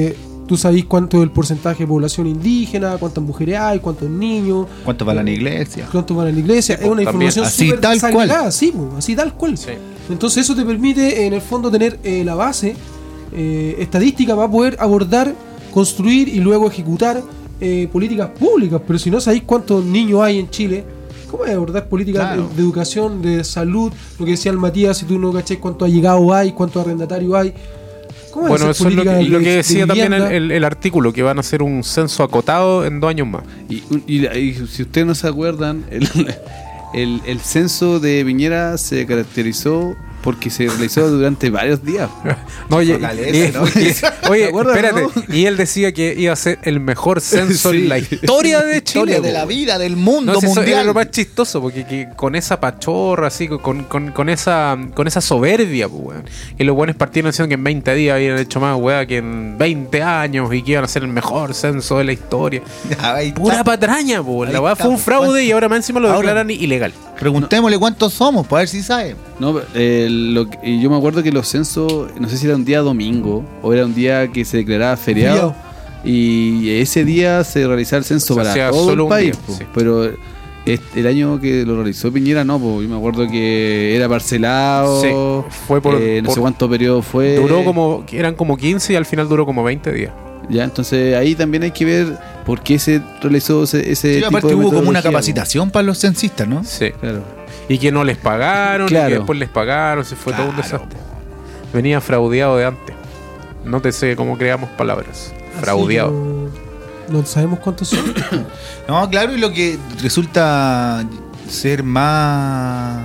tú sabés cuánto es el porcentaje de población indígena, cuántas mujeres hay, cuántos niños,
¿cuántos van a la iglesia?
cuántos van a la iglesia. Es una
también.
información
Así,
súper
tal
desagregada, sí, pues, así tal cual.
Sí.
Entonces eso te permite, en el fondo, tener la base estadística para poder abordar, construir y luego ejecutar políticas públicas. Pero si no sabéis cuántos niños hay en Chile, ¿cómo es abordar políticas
Claro.
de educación, de salud? Lo que decía el Matías, si tú no cachás cuántos allegados hay, cuántos arrendatarios hay. ¿Cómo
Bueno,
esa
eso es
política
lo que
de
decía también
vivienda?
el artículo, que van a hacer un censo acotado en 2 años más.
Y si ustedes no se acuerdan, el censo de Piñera se caracterizó porque se realizó durante varios días.
No, oye,
Caleta, ¿no?
oye,
¿Se acuerdan,
espérate.
no?
Y él decía que iba a ser el mejor censo
Sí.
en la historia de Chile.
Historia de la vida, del mundo
No, si eso era
mundial.
lo más chistoso, porque que con esa pachorra, así, con esa soberbia, pues, weón. Y los buenos partieron diciendo que en 20 días habían hecho más, weón, que en 20 años y que iban a ser el mejor censo de la historia.
Ahí está.
Pura patraña, pues.
Ahí
La weá
está,
fue un
pues,
fraude
¿cuánto?
y ahora más encima lo
Ahora-
declaran ilegal.
Preguntémosle cuántos somos, para ver si sabe.
No, y yo me acuerdo que los censos, no sé si era un día domingo o era un día que se declaraba feriado. Y ese día se realizaba el censo
Se
para
hacía
todo
solo
el
un
país.
día,
po.
sí.
Pero el año que lo realizó Piñera, no, yo me acuerdo que era parcelado.
Sí, fue
no sé
por-
cuánto periodo fue.
eran como 15 y al final duró como 20 días.
Ya, entonces ahí también hay que ver por qué se realizó ese
Sí,
tipo
aparte
de
hubo como una
metodología,
capacitación para los censistas, ¿no?
Sí.
po. Claro.
Y que no les pagaron, y
Claro.
que después les pagaron, se fue todo un
Claro.
desastre. Venía fraudeado de antes. No te sé cómo creamos palabras.
Así
Fraudeado.
No sabemos cuántos son.
No, claro, y lo que resulta ser más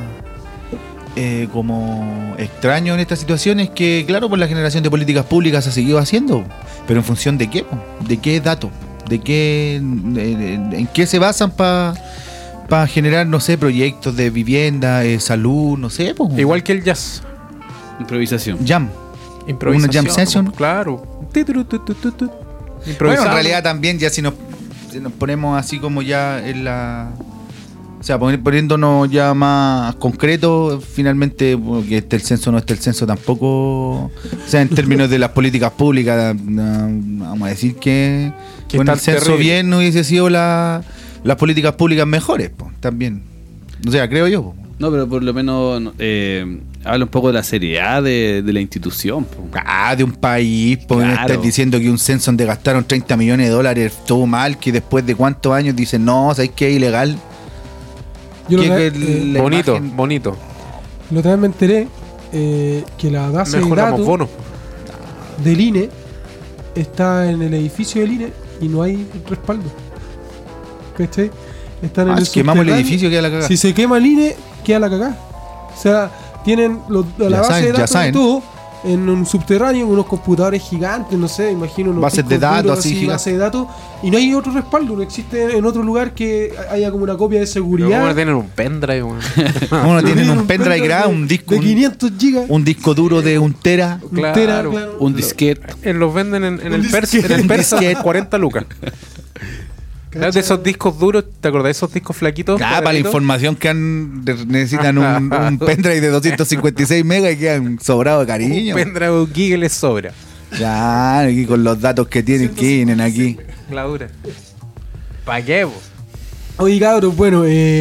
como extraño en esta situación es que, claro, por la generación de políticas públicas se ha seguido haciendo, pero en función de qué, po? De qué datos, de qué, en qué se basan para generar, no sé, proyectos de vivienda, salud, no sé, po.
Igual que el jazz.
Improvisación.
Jam.
Improvisación.
Una jam session.
Claro.
Bueno,
Improvisando.
en realidad también ya si nos ponemos así como ya en la... O sea, poniéndonos ya más concreto, finalmente, porque el censo no el censo tampoco... O sea, en términos de las políticas públicas, vamos a decir que
Que
con el
tan
censo
terrible.
bien no hubiese sido las políticas públicas mejores, po, también. O sea, creo yo. Po.
No, pero por lo menos habla un poco de la seriedad de la institución. Po.
De un país, pues
Claro.
estás diciendo que un censo donde gastaron $30 millones estuvo mal, que después de cuántos años dicen, no, ¿sabes qué? Es ilegal.
Yo
Que la
Bonito,
imagen-
bonito.
la otra vez me enteré que la base de
Mejoramos
datos
bonos.
del INE está en el edificio del INE y no hay respaldo. ¿Cachai? Están en el
quemamos el
subterráneo.
edificio, queda la cagada.
Si se quema el INE, queda la cagada. O sea, tienen la
Ya
base
saben,
de
ya
datos
saben.
y todo en un subterráneo, unos computadores gigantes, no sé, imagino unos
Bases de
discos
datos
duros
así gigantes.
bases de datos, y no hay otro respaldo, no existe en otro lugar que haya como una copia de
Pero
seguridad.
¿cómo tienen un pendrive, weón?
Bueno, tienen un pendrive grabado, un disco,
de 500 gigas.
un disco duro de 1 tera.
un tera,
Claro.
claro.
Un disquete.
Los venden en el Persa,
disquete.
en el Persa,
disquete.
40 lucas. ¿Sabes de esos discos duros? ¿Te acordás de esos discos flaquitos?
Para la
cuadraditos?
información que necesitan un pendrive de 256 megas y quedan sobrados de cariño.
Un pendrive, un giga les sobra.
Ya, aquí con los datos que tienen aquí.
La dura. ¿Para qué, po?
Oye, cabros, bueno,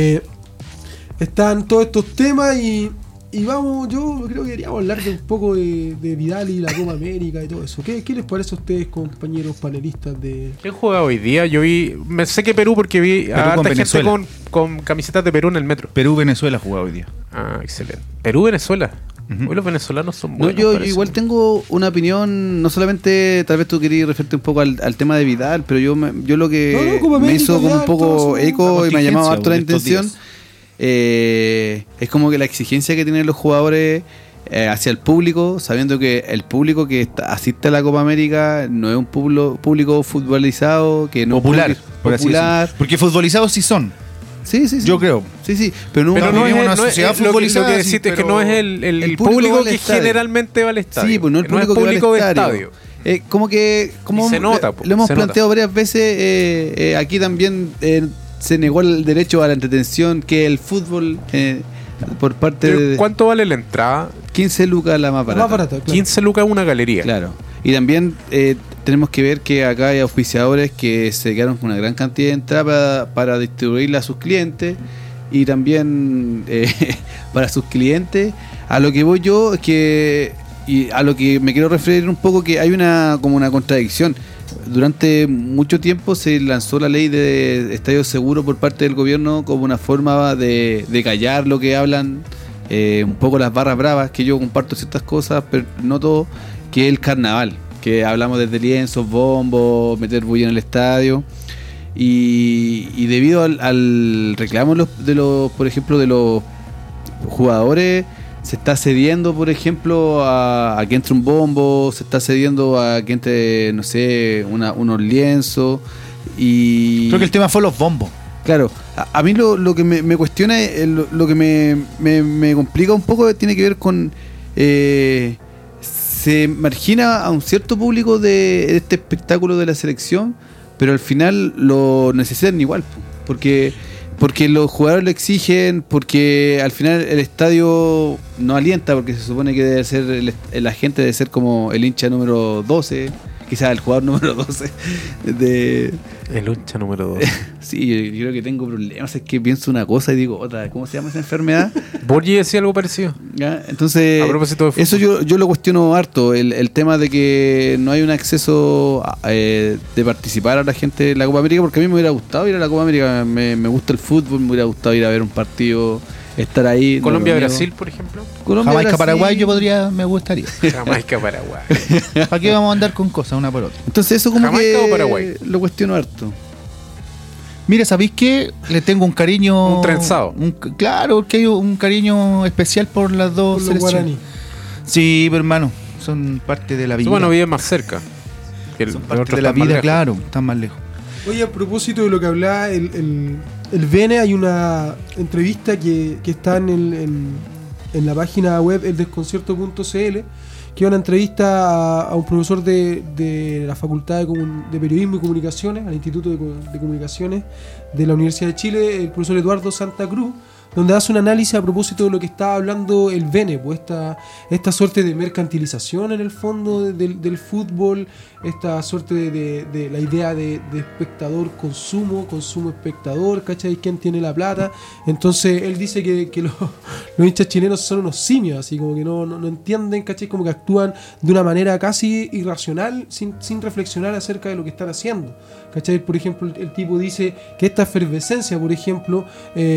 están todos estos temas y vamos, yo creo que queríamos hablar de un poco de Vidal y la Copa América y todo eso. ¿Qué les parece a ustedes, compañeros panelistas de...
¿Quién juega hoy día? Yo me sé que Perú porque vi
Perú
a
con
harta gente
Venezuela.
con camisetas de Perú en el metro.
Perú-Venezuela jugaba hoy día.
Ah, excelente. Perú-Venezuela.
Ujú.
Hoy los venezolanos son
No,
buenos.
yo
parece.
igual tengo una opinión, no solamente, tal vez tú querías referirte un poco al tema de Vidal, pero yo lo que
No, Copa
me
América,
hizo como un
Vidal, todo
poco
eso.
eco
La
y me ha llamado harto la
contingencia,
atención, es como que la exigencia que tienen los jugadores hacia el público, sabiendo que el público que asiste a la Copa América no es un público futbolizado, que no
Popular,
es
por así
popular.
decirlo. Porque futbolizados sí son,
Sí, sí, sí.
yo creo.
Sí, pero no,
Pero no es,
vivimos en una
no es-
sociedad
lo que
futbolizada,
lo que
sí,
decís es que
pero
no es el
el
público,
público va al
que
estadio.
generalmente va al estadio.
Sí, pues no el
es
público que va al
de
estadio. Como
Y se nota, po,
lo hemos
se
planteado varias veces, aquí también se negó el derecho a la entretención, que el fútbol por parte
Pero,
de
¿cuánto vale la entrada?
15 lucas la más
La
barata.
más barata, claro.
15 lucas una galería.
Claro. Y también tenemos que ver que acá hay auspiciadores que se quedaron con una gran cantidad de entradas para distribuirla a sus clientes y también para sus clientes. A lo que voy yo es que, y a lo que me quiero referir un poco, que hay como una contradicción. Durante mucho tiempo se lanzó la ley de estadio seguro por parte del gobierno como una forma de callar lo que hablan un poco las barras bravas, que yo comparto ciertas cosas, pero no todo, que es el carnaval, que hablamos desde lienzos, bombos, meter bulla en el estadio. Y debido al reclamo por ejemplo, de los jugadores, se está cediendo, por ejemplo, a que entre un bombo, se está cediendo a que entre, no sé, unos lienzos. Y
creo que el tema fue los bombos.
Claro, a mí lo que me cuestiona, lo que me complica un poco tiene que ver con... se margina a un cierto público de este espectáculo de la selección, pero al final lo necesitan igual, porque los jugadores lo exigen, porque al final el estadio no alienta, porque se supone que debe ser la gente debe ser como el hincha número 12, quizás el jugador número 12
el hincha número 12.
Sí, yo creo que tengo problemas, es que pienso una cosa y digo otra. ¿Cómo se llama esa enfermedad?
Borgi decía algo parecido.
¿Ya? Entonces,
a propósito de
eso yo lo cuestiono harto, el tema de que no hay un acceso de participar a la gente de la Copa América, porque a mí me hubiera gustado ir a la Copa América, me gusta el fútbol, me hubiera gustado ir a ver un partido, estar ahí.
Colombia-Brasil, por ejemplo.
Jamaica-Paraguay me gustaría.
Jamaica-Paraguay.
¿Para qué vamos a andar con cosas una por otra?
Entonces eso como
¿Jamaica
que
o Paraguay?
Lo cuestiono harto.
Mira, ¿sabéis qué? Le tengo un cariño...
Un trenzado.
Claro, que hay un cariño especial por las dos
Por los
selecciones.
guaraní.
Sí, pero hermano, son parte de la vida.
Bueno, vive más cerca.
Son parte de la vida, claro, están más lejos.
Oye, a propósito de lo que hablaba el Bene, hay una entrevista que está en la página web eldesconcierto.cl, que es una entrevista a un profesor de la Facultad de Periodismo y Comunicaciones, al Instituto de Comunicaciones de la Universidad de Chile, el profesor Eduardo Santa Cruz, donde hace un análisis a propósito de lo que estaba hablando el Bene, pues esta suerte de mercantilización en el fondo del fútbol, esta suerte de la idea de espectador consumo espectador, ¿cachai? ¿Quién tiene la plata? Entonces él dice que los hinchas chilenos son unos simios, así como que no entienden, ¿cachai? Como que actúan de una manera casi irracional, sin reflexionar acerca de lo que están haciendo, ¿cachai? Por ejemplo, el tipo dice que esta efervescencia, por ejemplo,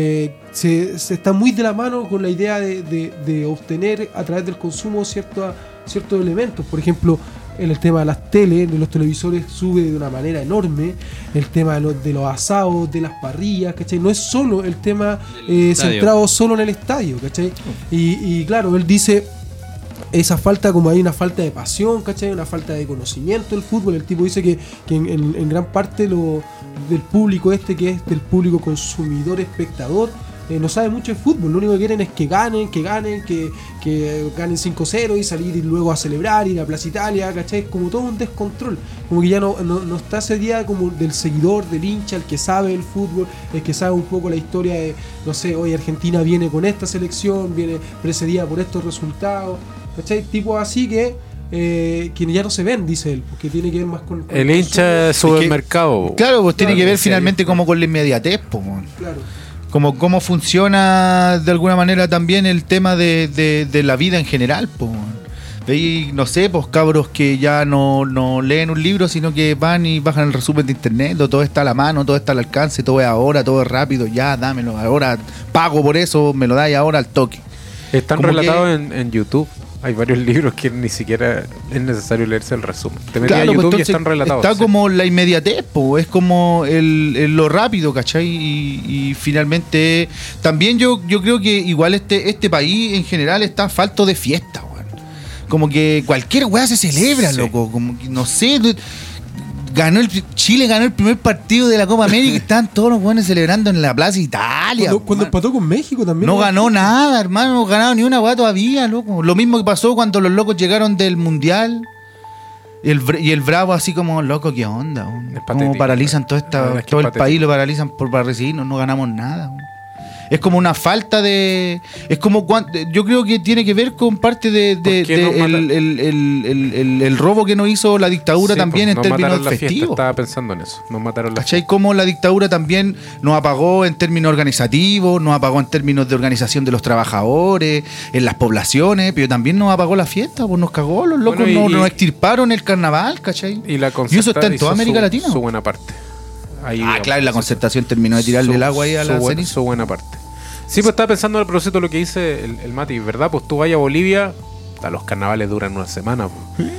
se está muy de la mano con la idea de obtener a través del consumo ciertos elementos. Por ejemplo, en el tema de las teles, de los televisores, sube de una manera enorme. El tema de los asados, de las parrillas, ¿cachai? No es solo el tema centrado solo en el estadio, ¿cachai? Y claro, él dice esa falta, como hay una falta de pasión, ¿cachai? Una falta de conocimiento del fútbol. El tipo dice que en gran parte del público que es del público consumidor, espectador, no sabe mucho de fútbol. Lo único que quieren es que ganen 5-0 y salir y luego a celebrar, ir a Plaza Italia, ¿cachai? Como todo un descontrol, como que ya no está ese día como del seguidor, del hincha, el que sabe el fútbol, el que sabe un poco la historia de, no sé, hoy Argentina viene con esta selección, viene precedida por estos resultados, ¿cachai? Tipo así que ya no se ven, dice él, porque tiene que ver más con
el hincha supermercado.
Claro, pues tiene que ver finalmente como con la inmediatez, pues.
Claro.
Como cómo funciona de alguna manera también el tema de la vida en general, pues. Veis, no sé, pues cabros que ya no leen un libro, sino que van y bajan el resumen de internet, todo está a la mano, todo está al alcance, todo es ahora, todo es rápido, ya dámelo ahora, pago por eso, me lo dais ahora al toque.
Están
como
relatados en YouTube. Hay varios libros que ni siquiera es necesario leerse el resumen. Te metes
claro,
a YouTube
pues
y están relatados.
Está como la inmediatez, es como lo rápido, ¿cachai? Y finalmente también yo creo que igual este país en general está falto de fiesta, weón. Como que cualquier weá se celebra, sí. Loco. Como que no sé. Chile ganó el primer partido de la Copa América y estaban todos los buenos celebrando en la Plaza Italia.
Cuando empató con México también.
No ganó nada, hermano, no ganado ni una weá todavía, loco. Lo mismo que pasó cuando los locos llegaron del Mundial. Y el Bravo así como, loco, ¿qué onda? Como paralizan todo el país, lo paralizan para recibirnos, no ganamos nada. Es como una falta de... Es como yo creo que tiene que ver con parte el robo que nos hizo la dictadura, sí, también, en términos festivos.
Estaba pensando en eso. Nos mataron la
¿cachai? Como la dictadura también nos apagó en términos organizativos, nos apagó en términos de organización de los trabajadores, en las poblaciones, pero también nos apagó la fiesta, pues nos cagó, los locos, nos extirparon el carnaval, ¿cachai?
Y
eso está en toda América Latina.
Su buena parte. Ahí,
claro, y la concertación terminó de tirarle el agua ahí a la ceniza.
Su buena parte. Sí, pues estaba pensando en el proceso de lo que dice el Mati, ¿verdad? Pues tú vayas a Bolivia, los carnavales duran una semana. Pues.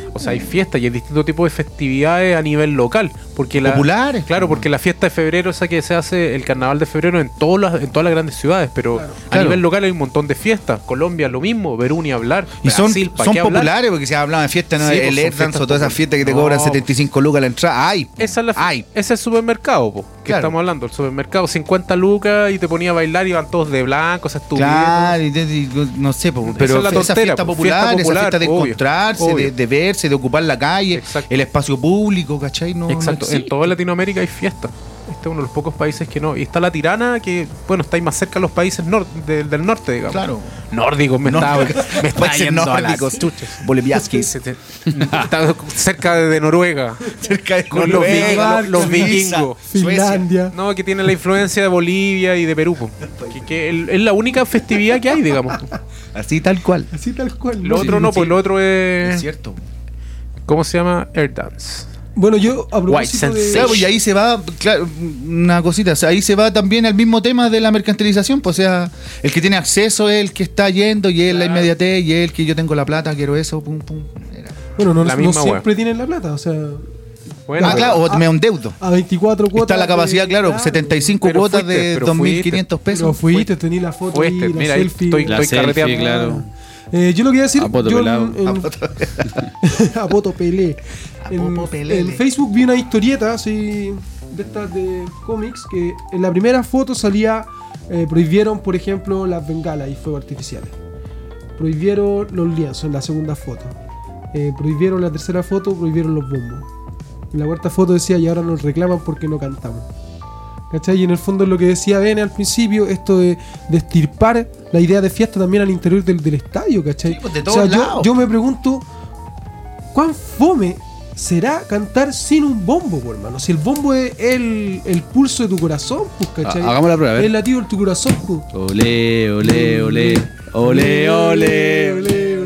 O sea, hay fiestas y hay distintos tipos de festividades a nivel local. Porque
Populares.
Claro, porque la fiesta de febrero, esa que se hace, el carnaval de febrero en todas las grandes ciudades, pero a nivel local hay un montón de fiestas. Colombia lo mismo, Perú ni hablar.
Y son
Brasil, ¿pa' qué hablar?
populares, porque se habla de fiestas, ¿no?
Sí,
El
pues,
Air
son
Dance o
fiestas
todas esas fiestas que te
No.
cobran 75 lucas la entrada. Ay,
Esa es la
ay.
ese es el supermercado, po, que
Claro.
estamos hablando. El supermercado, 50 lucas y te ponía a bailar y van todos de blanco, esa estupidez.
Claro, y no sé,
Esa
pero
es la
esa
tontera,
fiesta
po,
popular, esa fiesta de
obvio,
encontrarse,
obvio.
de verse, de ocupar la calle,
Exacto.
el espacio público, ¿cachai? No,
Exacto,
no
en toda Latinoamérica hay fiestas. Este es uno de los pocos países que no. Y está la Tirana, que, bueno, está ahí más cerca de los países del norte, digamos.
Claro.
Nórdicos, me estaba yendo a las
nórdicos,
chuchas.
boliviaskis.
Está cerca de Noruega.
Cerca de
Con los
Noruega,
vikingos.
Suiza,
Finlandia.
No, que tiene la influencia de Bolivia y de Perú. Po. Es la única festividad que hay, digamos.
Así tal cual.
Así tal cual.
Lo otro no, pues lo otro
Es
es...
cierto.
¿Cómo se llama? Air Dance.
Bueno, yo a propósito
White
de...
Claro, y ahí se va, claro, una cosita, o sea, ahí se va también al mismo tema de la mercantilización, pues, o sea, el que tiene acceso es el que está yendo y es la inmediatez y es el que yo tengo la plata, quiero eso, pum, pum. Era.
Bueno, no
La
no
misma
siempre tienen la plata, o sea...
Bueno,
Ah, claro, o me endeudo.
A 24 cuotas...
Está la capacidad, claro, 75
Pero
cuotas
fuiste,
de
pero
2.500
Pero
pesos.
fuiste, tenías la foto
Fuiste,
ahí, la
mira, ahí
selfie.
estoy
La selfie,
carreteando.
claro.
Yo lo que iba a decir...
A poto
yo
pelado.
a poto pelé.
poto pelele.
En Facebook vi una historieta así de estas de cómics que en la primera foto salía prohibieron, por ejemplo, las bengalas y fuegos artificiales. Prohibieron los lienzos en la segunda foto. Prohibieron la tercera foto, prohibieron los bombos. En la cuarta foto decía y ahora nos reclaman porque no cantamos. ¿Cachai? Y en el fondo es lo que decía Bene al principio, esto de estirpar la idea de fiesta también al interior del estadio, ¿cachai?
Sí, pues, de
o
todos
sea,
lados.
yo me pregunto, ¿cuán fome será cantar sin un bombo, por hermano? Si el bombo es el pulso de tu corazón, pues, ¿cachai?
Hagamos la prueba, a ver.
El latido de tu corazón, pues.
Ole, ole, ole. Ole, ole, ole.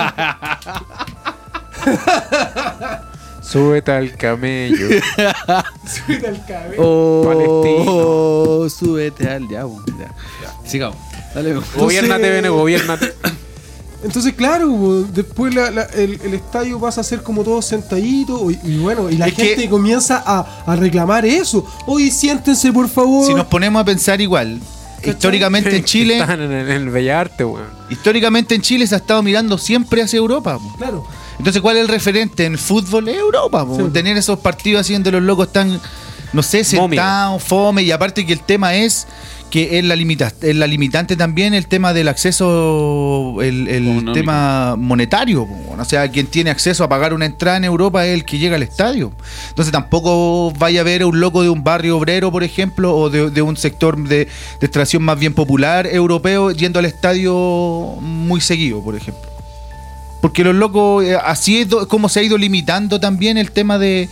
Súbete al camello.
Súbete al cabello.
Oh, súbete al diablo. Ya. Sigamos. Dale.
Gobiérnate, Bene, gobiérnate.
Entonces, claro, después el estadio pasa a ser como todo sentadito y bueno, y la
Es que-
gente comienza a reclamar eso. Oye, siéntense, por favor.
Si nos ponemos a pensar igual, históricamente en Chile,
Están en el Bellarte, weón.
se ha estado mirando siempre hacia Europa. Po.
Claro.
Entonces, ¿cuál es el referente en el fútbol? Es Europa. Po.
Sí.
Tener esos partidos así donde los locos están, no sé, sentados, fome, y aparte que el tema es que es la limitante también el tema del acceso, el
Económico.
tema monetario. Po. O sea, quien tiene acceso a pagar una entrada en Europa es el que llega al estadio. Entonces tampoco vaya a ver a un loco de un barrio obrero, por ejemplo, o de un sector de extracción más bien popular europeo yendo al estadio muy seguido, por ejemplo. Porque los locos, así es como se ha ido limitando también el tema de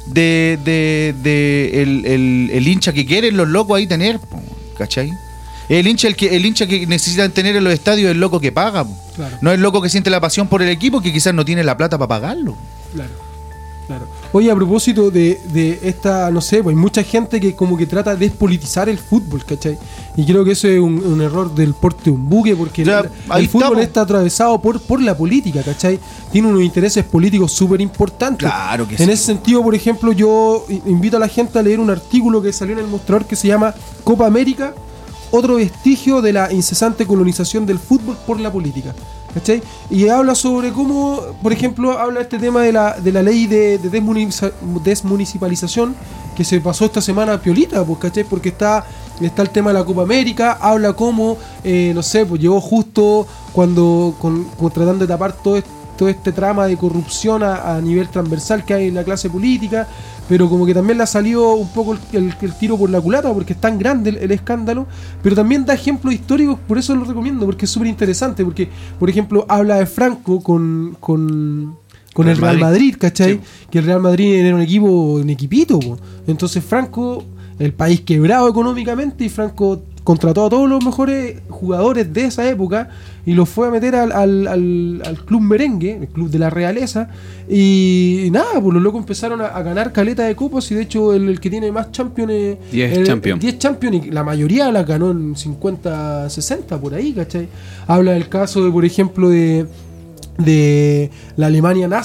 el hincha que quieren los locos ahí tener, po, ¿cachai? El hincha que necesitan tener en los estadios es el loco que paga, po.
Claro.
No es el loco que siente la pasión por el equipo que quizás no tiene la plata para pagarlo.
Claro, claro. Oye, a propósito de esta, no sé, pues hay mucha gente que como que trata de despolitizar el fútbol, ¿cachai? Y creo que eso es un error del porte de un buque, porque
Ya, ahí
el fútbol
estamos.
está atravesado por la política, ¿cachai? Tiene unos intereses políticos súper importantes.
Claro que
En
sí.
ese sentido, por ejemplo, yo invito a la gente a leer un artículo que salió en el Mostrador que se llama Copa América, otro vestigio de la incesante colonización del fútbol por la política. ¿Cachai? Y habla sobre cómo, por ejemplo, habla este tema de la ley de desmunicipalización que se pasó esta semana piolita, pues, ¿cachai? Porque está el tema de la Copa América, habla cómo, no sé, pues llegó justo cuando tratando de tapar todo este trama de corrupción a nivel transversal que hay en la clase política, pero como que también le ha salido un poco el tiro por la culata porque es tan grande el escándalo, pero también da ejemplos históricos, por eso lo recomiendo, porque es súper interesante, porque por ejemplo habla de Franco con el Real Madrid, ¿cachai?
Sí.
Que el Real Madrid era un equipito, po. Entonces Franco, el país quebrado económicamente, y Franco contrató a todos los mejores jugadores de esa época y los fue a meter al club merengue, el club de la realeza, y nada, pues los locos empezaron a ganar caleta de copas, y de hecho el que tiene más champions
10 champions.
10 champions, y la mayoría las ganó en 50, 60 por ahí, ¿cachai? Habla del caso de, por ejemplo, de la Alemania nazi,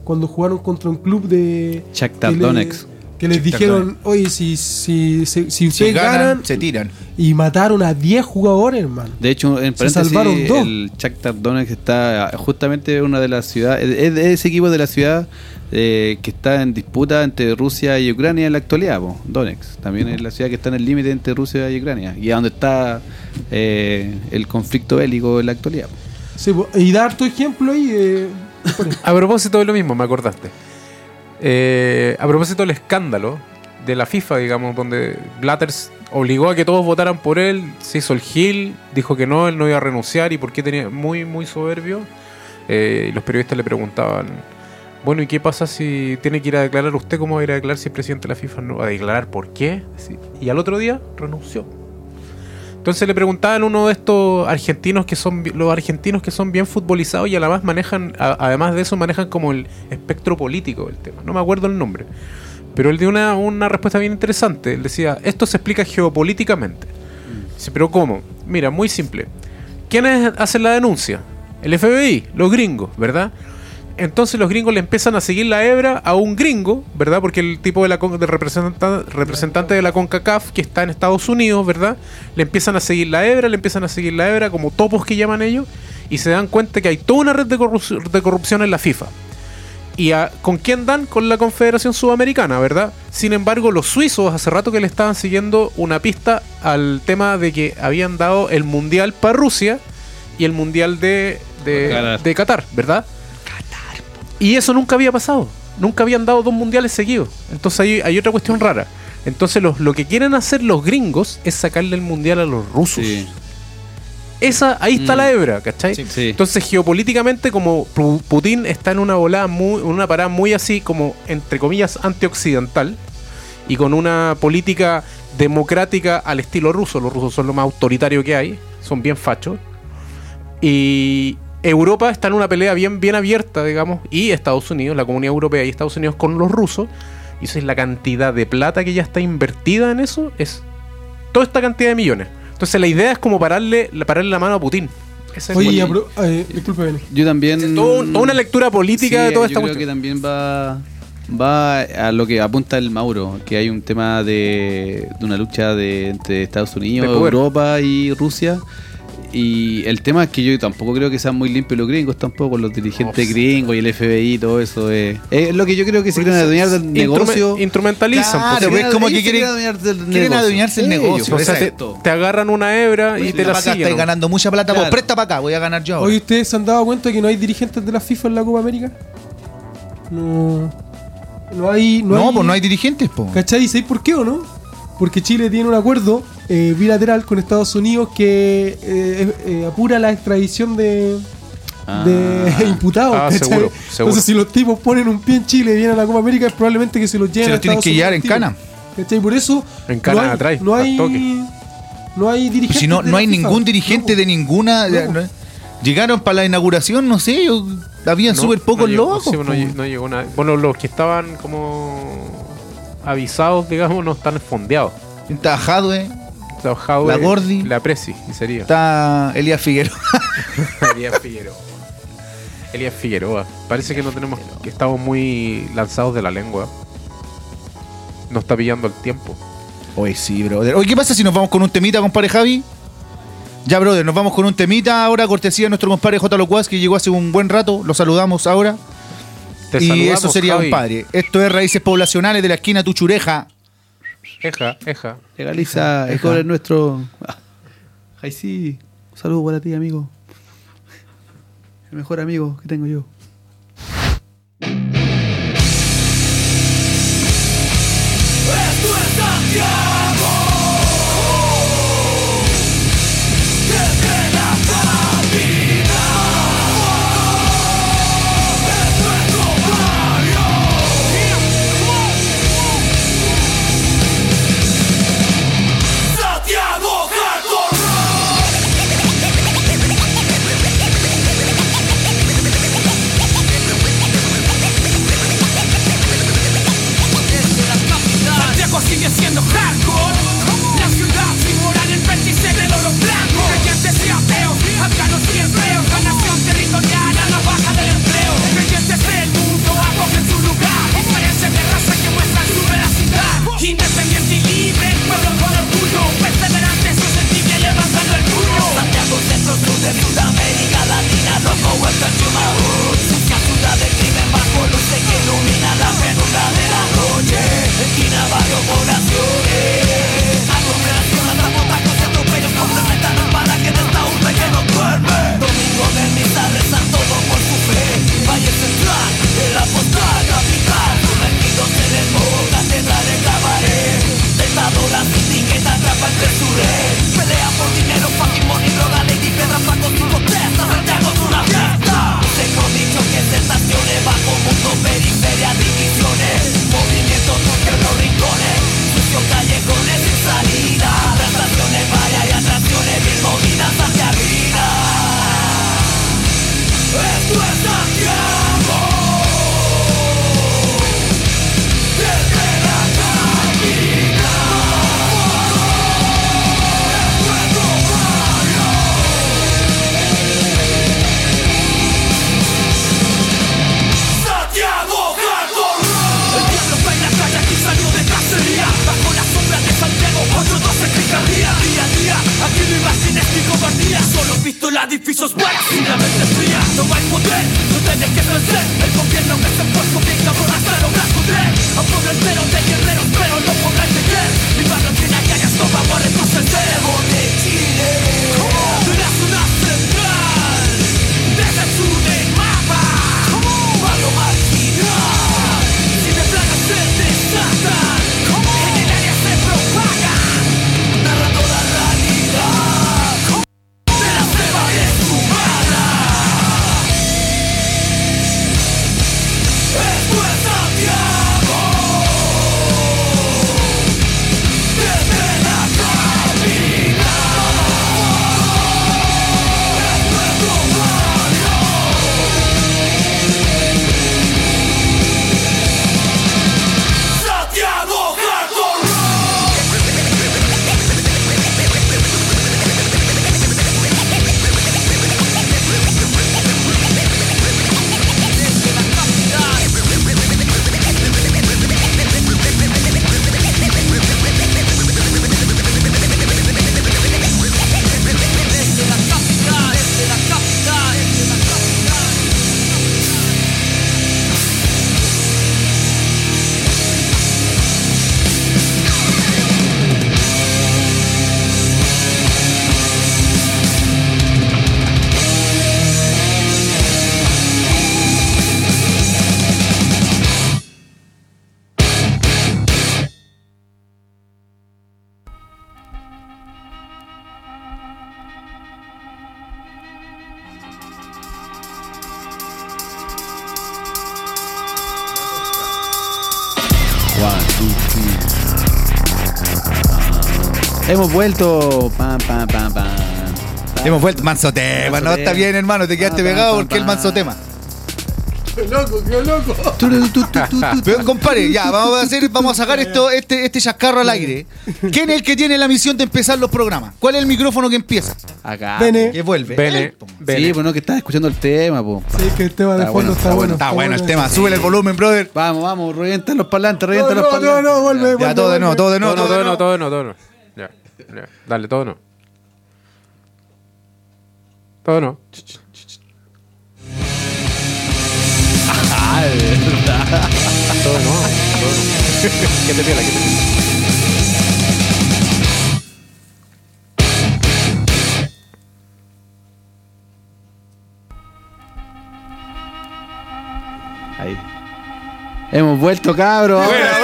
cuando jugaron contra un club de
Shakhtar Donetsk.
Que les dijeron, oye, si ustedes ganan,
se tiran.
Y mataron a 10 jugadores, hermano.
De hecho, en paréntesis,
salvaron 2.
el Shakhtar Donetsk está justamente una de las ciudades, es ese equipo de la ciudad que está en disputa entre Rusia y Ucrania en la actualidad, Donetsk. También es la ciudad que está en el límite entre Rusia y Ucrania, y es donde está el conflicto bélico en la actualidad.
Sí, y dar tu ejemplo ahí.
A propósito de lo mismo, me acordaste. A propósito del escándalo de la FIFA, digamos, donde Blatter obligó a que todos votaran por él, se hizo el gil, dijo que no, él no iba a renunciar y porque tenía muy, muy soberbio. Y los periodistas le preguntaban, bueno, ¿y qué pasa si tiene que ir a declarar usted? ¿Cómo va a ir a declarar si el presidente de la FIFA no va a declarar? ¿Por qué? Y al otro día renunció. Entonces le preguntaban a uno de estos argentinos que son los argentinos que son bien futbolizados y además manejan, además de eso manejan como el espectro político del tema. No me acuerdo el nombre, pero él dio una respuesta bien interesante. Él decía, esto se explica geopolíticamente. Dice, ¿pero cómo? Mira, muy simple. ¿Quiénes hacen la denuncia? El FBI, los gringos, ¿verdad? Entonces los gringos le empiezan a seguir la hebra a un gringo, ¿verdad? Porque el tipo de representante de la CONCACAF que está en Estados Unidos, ¿verdad? Le empiezan a seguir la hebra, como topos que llaman ellos, y se dan cuenta que hay toda una red de corrupción en la FIFA. ¿Y con quién dan? Con la Confederación Sudamericana, ¿verdad? Sin embargo, los suizos hace rato que le estaban siguiendo una pista al tema de que habían dado el Mundial para Rusia y el Mundial de Qatar, ¿verdad? Y eso nunca había pasado. Nunca habían dado 2 mundiales seguidos. Entonces hay otra cuestión rara. Entonces lo que quieren hacer los gringos es sacarle el mundial a los rusos. Sí. Ahí está la hebra, ¿cachai? Sí, sí. Entonces geopolíticamente, como Putin está en una volada una parada muy así como, entre comillas, antioccidental, y con una política democrática al estilo ruso. Los rusos son lo más autoritario que hay. Son bien fachos. Y Europa está en una pelea bien abierta, digamos, y Estados Unidos, la Comunidad Europea y Estados Unidos con los rusos, y eso es la cantidad de plata que ya está invertida en eso, es toda esta cantidad de millones. Entonces la idea es como pararle la mano a Putin.
Oye, disculpe, Bene.
Yo también...
Toda una lectura política de toda esta
cuestión. Yo creo que también va a lo que apunta el Mauro, que hay un tema de una lucha entre Estados Unidos, Europa y Rusia. Y el tema es que yo tampoco creo que sean muy limpios los gringos, tampoco los dirigentes gringos y el FBI y todo eso. Es lo que yo creo que se quieren adueñar del negocio.
Instrumentalizan.
Claro, pues es como que quieren adueñarse del negocio.
O sea, te agarran una hebra y te la siguen.
Estáis ganando mucha plata, pues presta para acá, voy a ganar yo ahora.
Oye, ¿ustedes se han dado cuenta que no hay dirigentes de la FIFA en la Copa América? No hay
dirigentes, po.
¿Cachai? ¿Y sabéis por qué o no? Porque Chile tiene un acuerdo bilateral con Estados Unidos que apura la extradición de imputados.
Seguro.
Entonces, si los tipos ponen un pie en Chile y vienen a la Copa América, es probablemente que se los lleven a
Estados Unidos. Se los tienen que llevar en cana.
¿Cachai? Por eso
en cana atrás,
no hay dirigentes.
Si no hay ningún dirigente de ninguna. No. Llegaron para la inauguración, no sé, habían súper pocos locos.
No llegó nada. Bueno, los que estaban como avisados, digamos, no están fondeados.
Está Jadwe,
la
Gordi,
la Presi, y sería.
Está Elías Figueroa.
Elías Figueroa. Parece que que estamos muy lanzados de la lengua. Nos está pillando el tiempo.
Oye, sí, brother. Oye, ¿qué pasa si nos vamos con un temita, compadre Javi? Ya, brother, nos vamos con un temita ahora, cortesía de nuestro compadre J. Locuaz, que llegó hace un buen rato. Lo saludamos ahora. Y eso sería, Javi, compadre. Esto es Raíces Poblacionales de la esquina Tuchureja.
Eja.
Legaliza el cobre nuestro. Ay, sí. Un saludo para ti, amigo. El mejor amigo que tengo yo.
Esto es Santiago. Desde la cabina. Es nuestro barrio. Santiago Hardcore Rock. edificios buenos y la mente fría. No hay poder, no tenés que vencer. El gobierno que se fue con bien cabrón hasta lograr poder. A un pueblo entero de guerreros, pero no podrá entender. Mi barrio tiene agallas, no vamos a retroceder. De Chile, de la zona central, desde el sur del mapa, barrio marginal. Si de plagas se desatan, en el área se propagan, narrando la realidad de la selva deshumana. Esto es Santiago, desde la cabina. Es nuestro barrio. Santiago Hardcore
Hemos vuelto. Pam, pam, pam, pam.
Hemos vuelto. Manso tema, no está bien, hermano. Te quedaste pegado porque el manso tema.
¡Qué loco, qué loco!
Pero, compadre, ya, vamos a sacar este chascarro al aire. ¿Quién es el que tiene la misión de empezar los programas? ¿Cuál es el micrófono que empieza?
Acá.
Bene.
Que vuelve.
Bene.
Sí, pues no, que estás escuchando el tema, po.
Sí, que el tema de
Está
fondo
bueno,
está bueno.
Está bueno el tema. Súbele el volumen, brother.
Vamos, revienta los parlantes, revienta los parlantes.
No, vuelve.
Ya, todo de nuevo, todo de nuevo.
Todo no. Ya. Dale, todo no. Todo no.
Ah, de verdad.
Todo no. ¿Qué te piola?
Ahí. Hemos vuelto, cabros.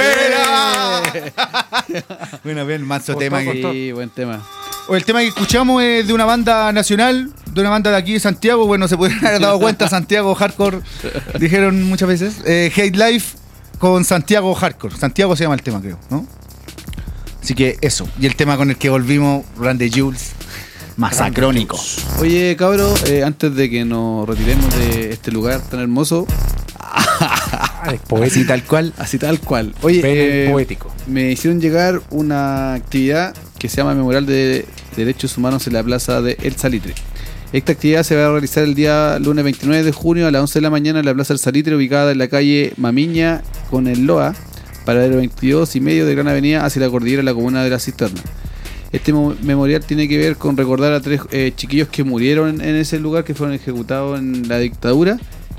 Bueno, bien, manso
Cortó,
tema.
cortó.
Sí, buen tema.
El tema que escuchamos es de una banda nacional, de una banda de aquí de Santiago. Bueno, se pueden haber dado cuenta, Santiago Hardcore, dijeron muchas veces. Hate Life con Santiago Hardcore. Santiago se llama el tema, creo, ¿no? Así que eso. Y el tema con el que volvimos, Randy Jules, Masacrónico.
Oye, cabros, antes de que nos retiremos de este lugar tan hermoso,
Así tal cual.
así tal cual. Oye,
Bene poético.
me hicieron llegar una actividad que se llama Memorial de Derechos Humanos en la Plaza de El Salitre. Esta actividad se va a realizar el día lunes 29 de junio a las 11 de la mañana en la Plaza del Salitre, ubicada en la calle Mamiña con el Loa, paradero 22 y medio de Gran Avenida hacia la cordillera de la comuna de La Cisterna. Este memorial tiene que ver con recordar a 3 chiquillos que murieron en ese lugar, que fueron ejecutados en la dictadura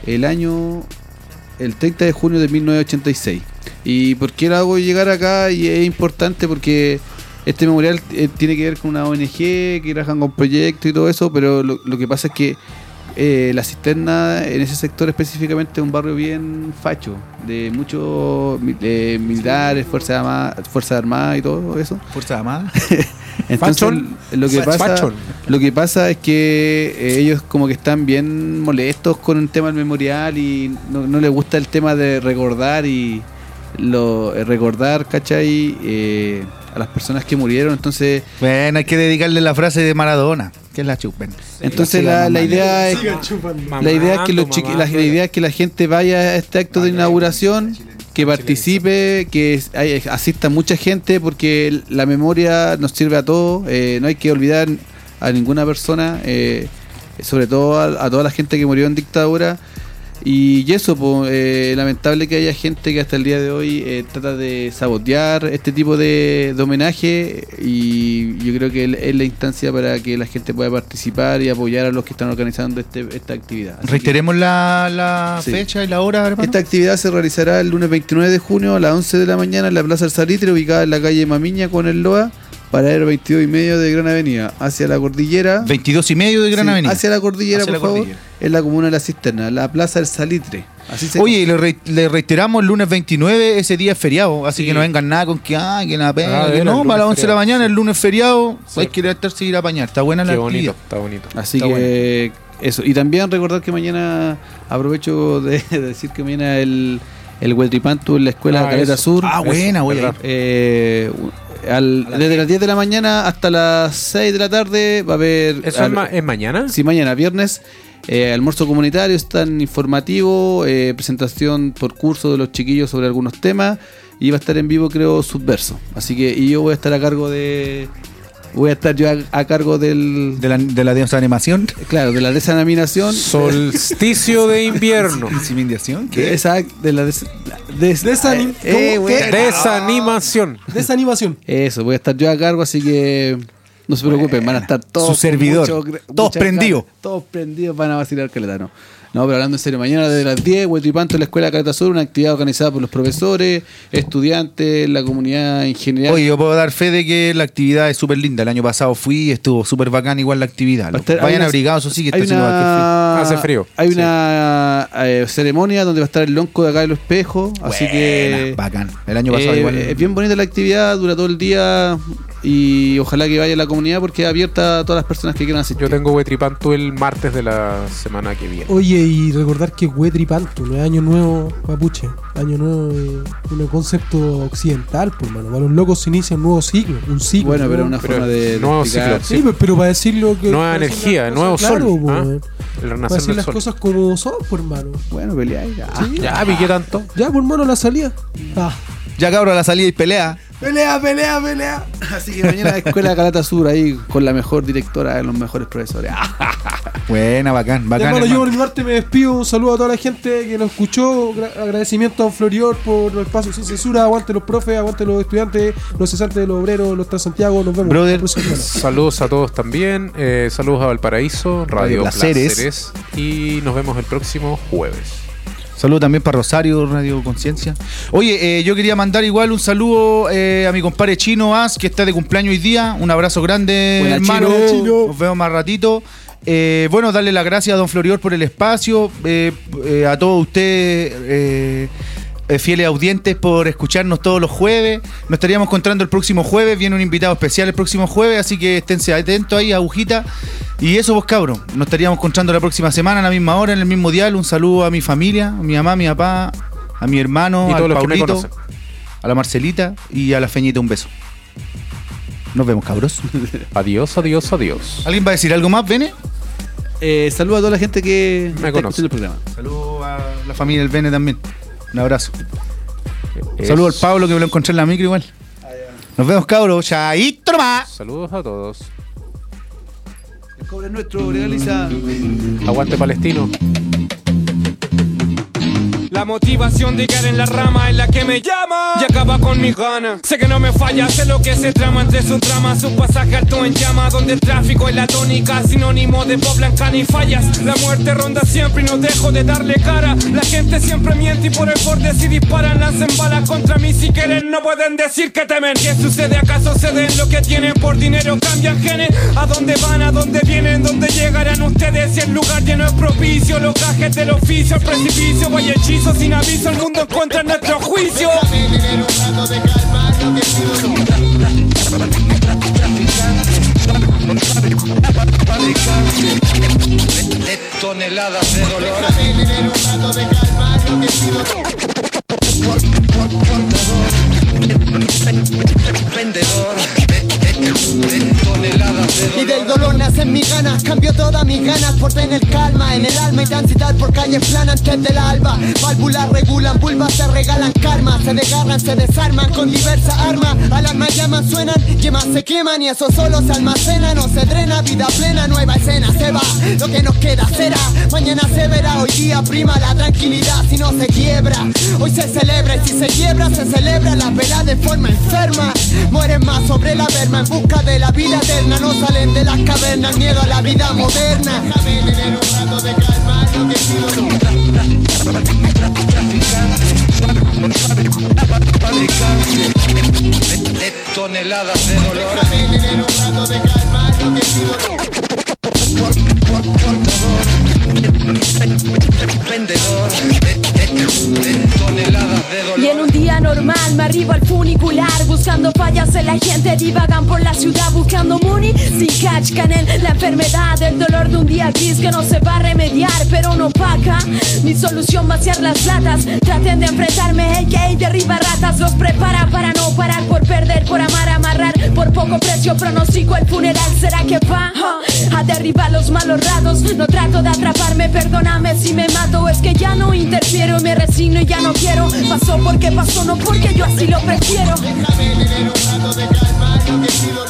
el 30 de junio de 1986. ¿Y por qué lo hago llegar acá? Y es importante porque este memorial tiene que ver con una ONG que trabajan con proyectos y todo eso, pero lo que pasa es que La Cisterna, en ese sector específicamente, es un barrio bien facho, de muchos militares, fuerzas armadas y todo eso.
Fuerza Armada.
Entonces,
Fachón.
lo que pasa es que ellos como que están bien molestos con el tema del memorial y no les gusta el tema de recordar recordar, ¿cachai? A las personas que murieron. Entonces,
Bueno, hay que dedicarle la frase de Maradona, que es la chupen.
entonces la idea es
Sigan chupando.
la idea es que la idea es que la gente vaya a este acto de inauguración, que participe, que asista mucha gente, porque la memoria nos sirve a todos. No hay que olvidar a ninguna persona, sobre todo a toda la gente que murió en dictadura. Y eso, pues, lamentable que haya gente que hasta el día de hoy trata de sabotear este tipo de homenaje, y yo creo que es la instancia para que la gente pueda participar y apoyar a los que están organizando esta actividad. Así
reiteremos la fecha y la hora, hermano.
Esta actividad se realizará el lunes 29 de junio a las 11 de la mañana en la Plaza del Salitre, ubicada en la calle Mamiña con el Loa, paradero 22,5 de Gran Avenida, hacia la cordillera.
22,5 de Gran Avenida.
Hacia la cordillera, por favor, en la comuna de La Cisterna, la Plaza del Salitre.
Oye, le reiteramos, el lunes 29, ese día es feriado, así que no vengan nada con que la pena, no, para las 11 de la mañana, el lunes feriado, hay que levantarse y ir a apañar, está buena la actividad.
Está bonito.
Así que eso, y también recordar que mañana, aprovecho de decir que mañana el Huetripantu en la escuela Caleta Sur.
Buena,
desde las 10 de la mañana hasta las 6 de la tarde va a haber...
¿Eso es mañana?
Sí, mañana, viernes. Almuerzo comunitario, stand informativo, presentación por curso de los chiquillos sobre algunos temas, y va a estar en vivo, creo, Subverso. Así que, y yo voy a estar a cargo de... Voy a estar yo a cargo de
la desanimación.
Claro, de la desanimación.
Solsticio de invierno.
¿Desanimación?
¿Qué? Exacto, de la
desanimación.
Desanimación.
Eso, voy a estar yo a cargo, así que no se preocupen, van a estar todos.
Su servidor. Todos prendidos.
Todos prendidos, van a vacilar caleta, ¿no? No, pero hablando en serio, mañana desde las 10, Huetripanto en la Escuela Caleta Sur, una actividad organizada por los profesores, estudiantes, la comunidad en general.
Oye, yo puedo dar fe de que la actividad es súper linda. El año pasado fui y estuvo súper bacán igual la actividad. Vayan abrigados, eso sí que está haciendo
hace frío.
Hay una ceremonia donde va a estar el lonco de acá de los espejos, así que...
Bacán. El año pasado igual.
Es bien bonita la actividad, dura todo el día, y ojalá que vaya la comunidad porque es abierta a todas las personas que quieran asistir.
Yo tengo Huetripantu el martes de la semana que viene.
Oye, y recordar que Huetripantu no es Año Nuevo mapuche. Año Nuevo es un concepto occidental, pues, mano. Para los locos se inicia un nuevo ciclo. Un ciclo.
Bueno, pero una forma de
nuevo ciclo.
Sí, pero para decirlo que...
Nueva energía, nuevo sol. El renacer
para decir
del
las
sol.
cosas como son, pues, hermano.
Bueno, peleáis.
Ya, ¿qué tanto?
Ya, por hermano, la salida.
Ya, cabrón, a la salida y pelea.
Pelea.
Así que mañana la Escuela Caleta Sur ahí con la mejor directora, los mejores profesores.
Buena, bacán.
Hermano, yo por mi parte me despido. Un saludo a toda la gente que nos escuchó. Agradecimiento a Don Florior por los espacios sin censura. Aguante los profes, aguante los estudiantes, los cesantes, los obreros, los Transantiago. Nos vemos.
Brother,
saludos a todos también. Saludos a Valparaíso, Radio Placeres. Y nos vemos el próximo jueves.
Saludo también para Rosario, Radio Conciencia. Oye, yo quería mandar igual un saludo a mi compadre Chino As, que está de cumpleaños hoy día. Un abrazo grande,
buena,
hermano.
Chino.
Nos vemos más ratito. Bueno, darle las gracias a Don Florior por el espacio. A todos ustedes, fieles audientes, por escucharnos todos los jueves. Nos estaríamos encontrando el próximo jueves. Viene un invitado especial el próximo jueves, así que esténse atentos ahí, agujita. Y eso, pues, cabros. Nos estaríamos encontrando la próxima semana a la misma hora, en el mismo dial. Un saludo a mi familia, a mi mamá, a mi papá, a mi hermano,
y
al Paulito, a la Marcelita y a la Feñita. Un beso. Nos vemos, cabros.
Adiós.
¿Alguien va a decir algo más, Bene?
Saludo a toda la gente que
me conoce
el programa.
Saludo a la familia del Bene también. Un abrazo. Saludo al Pablo, que me lo encontré en la micro igual. Nos vemos, cabros. Chaito nomás.
Saludos a todos.
El cobre es nuestro, legaliza.
Aguante palestino.
La motivación de caer en la rama es la que me llama y acaba con mis ganas. Sé que no me falla, sé lo que se trama entre sus tramas. Su pasaje alto en llama, donde el tráfico es la tónica, sinónimo de Bob Blanca y fallas. La muerte ronda siempre y no dejo de darle cara. La gente siempre miente y por el borde si disparan, lancen balas contra mí si quieren. No pueden decir que temen. ¿Qué sucede? ¿Acaso ceden lo que tienen por dinero? Cambian genes. ¿A dónde van? ¿A dónde vienen? ¿Dónde llegarán ustedes? Si el lugar lleno es propicio, los gajes del oficio, el precipicio, vaya hechizo. Sin aviso el mundo encuentra nuestro juicio.
Toneladas de dolor. Vendedor. Y del dolor nacen mis ganas, cambio todas mis ganas por tener calma en el alma y transitar por calles planas antes del alba. Válvulas regulan, vulvas se regalan karma, se desgarran, se desarman con diversas armas. Alarmas llamas suenan, yemas se queman y eso solo se almacena, no se drena, vida plena, nueva escena.
se va, lo que nos queda será. Mañana se verá, hoy día prima la tranquilidad si no se quiebra. Hoy se celebra y si se quiebra se celebra la vela de forma enferma. Mueren más sobre la verma en busca de la vida eterna. No salen de las cavernas, miedo a la vida moderna. Déjame tener un rato de calma, lo que pido.
De toneladas de dolor.
Déjame tener un rato de calma, lo que pido.
Vendedor de toneladas de dolor.
Y en un día normal me arribo al funicular, buscando fallas en la gente, divagan por la ciudad buscando money, sin catch canel, la enfermedad, el dolor de un día gris que no se va a remediar, pero no paga. Mi solución vaciar las latas, traten de enfrentarme, a.k.a. derriba ratas, los prepara para no parar, por perder, por amar, amarrar, por poco precio pronostico el funeral, ¿será que va a derribar los malos ratos? No trato de atraparme, perdóname si me mato, es que ya no interfiero, me resigno y ya no quiero. Pasó porque pasó, no porque yo así lo prefiero.
Déjame tener un rato de calma, lo que pido.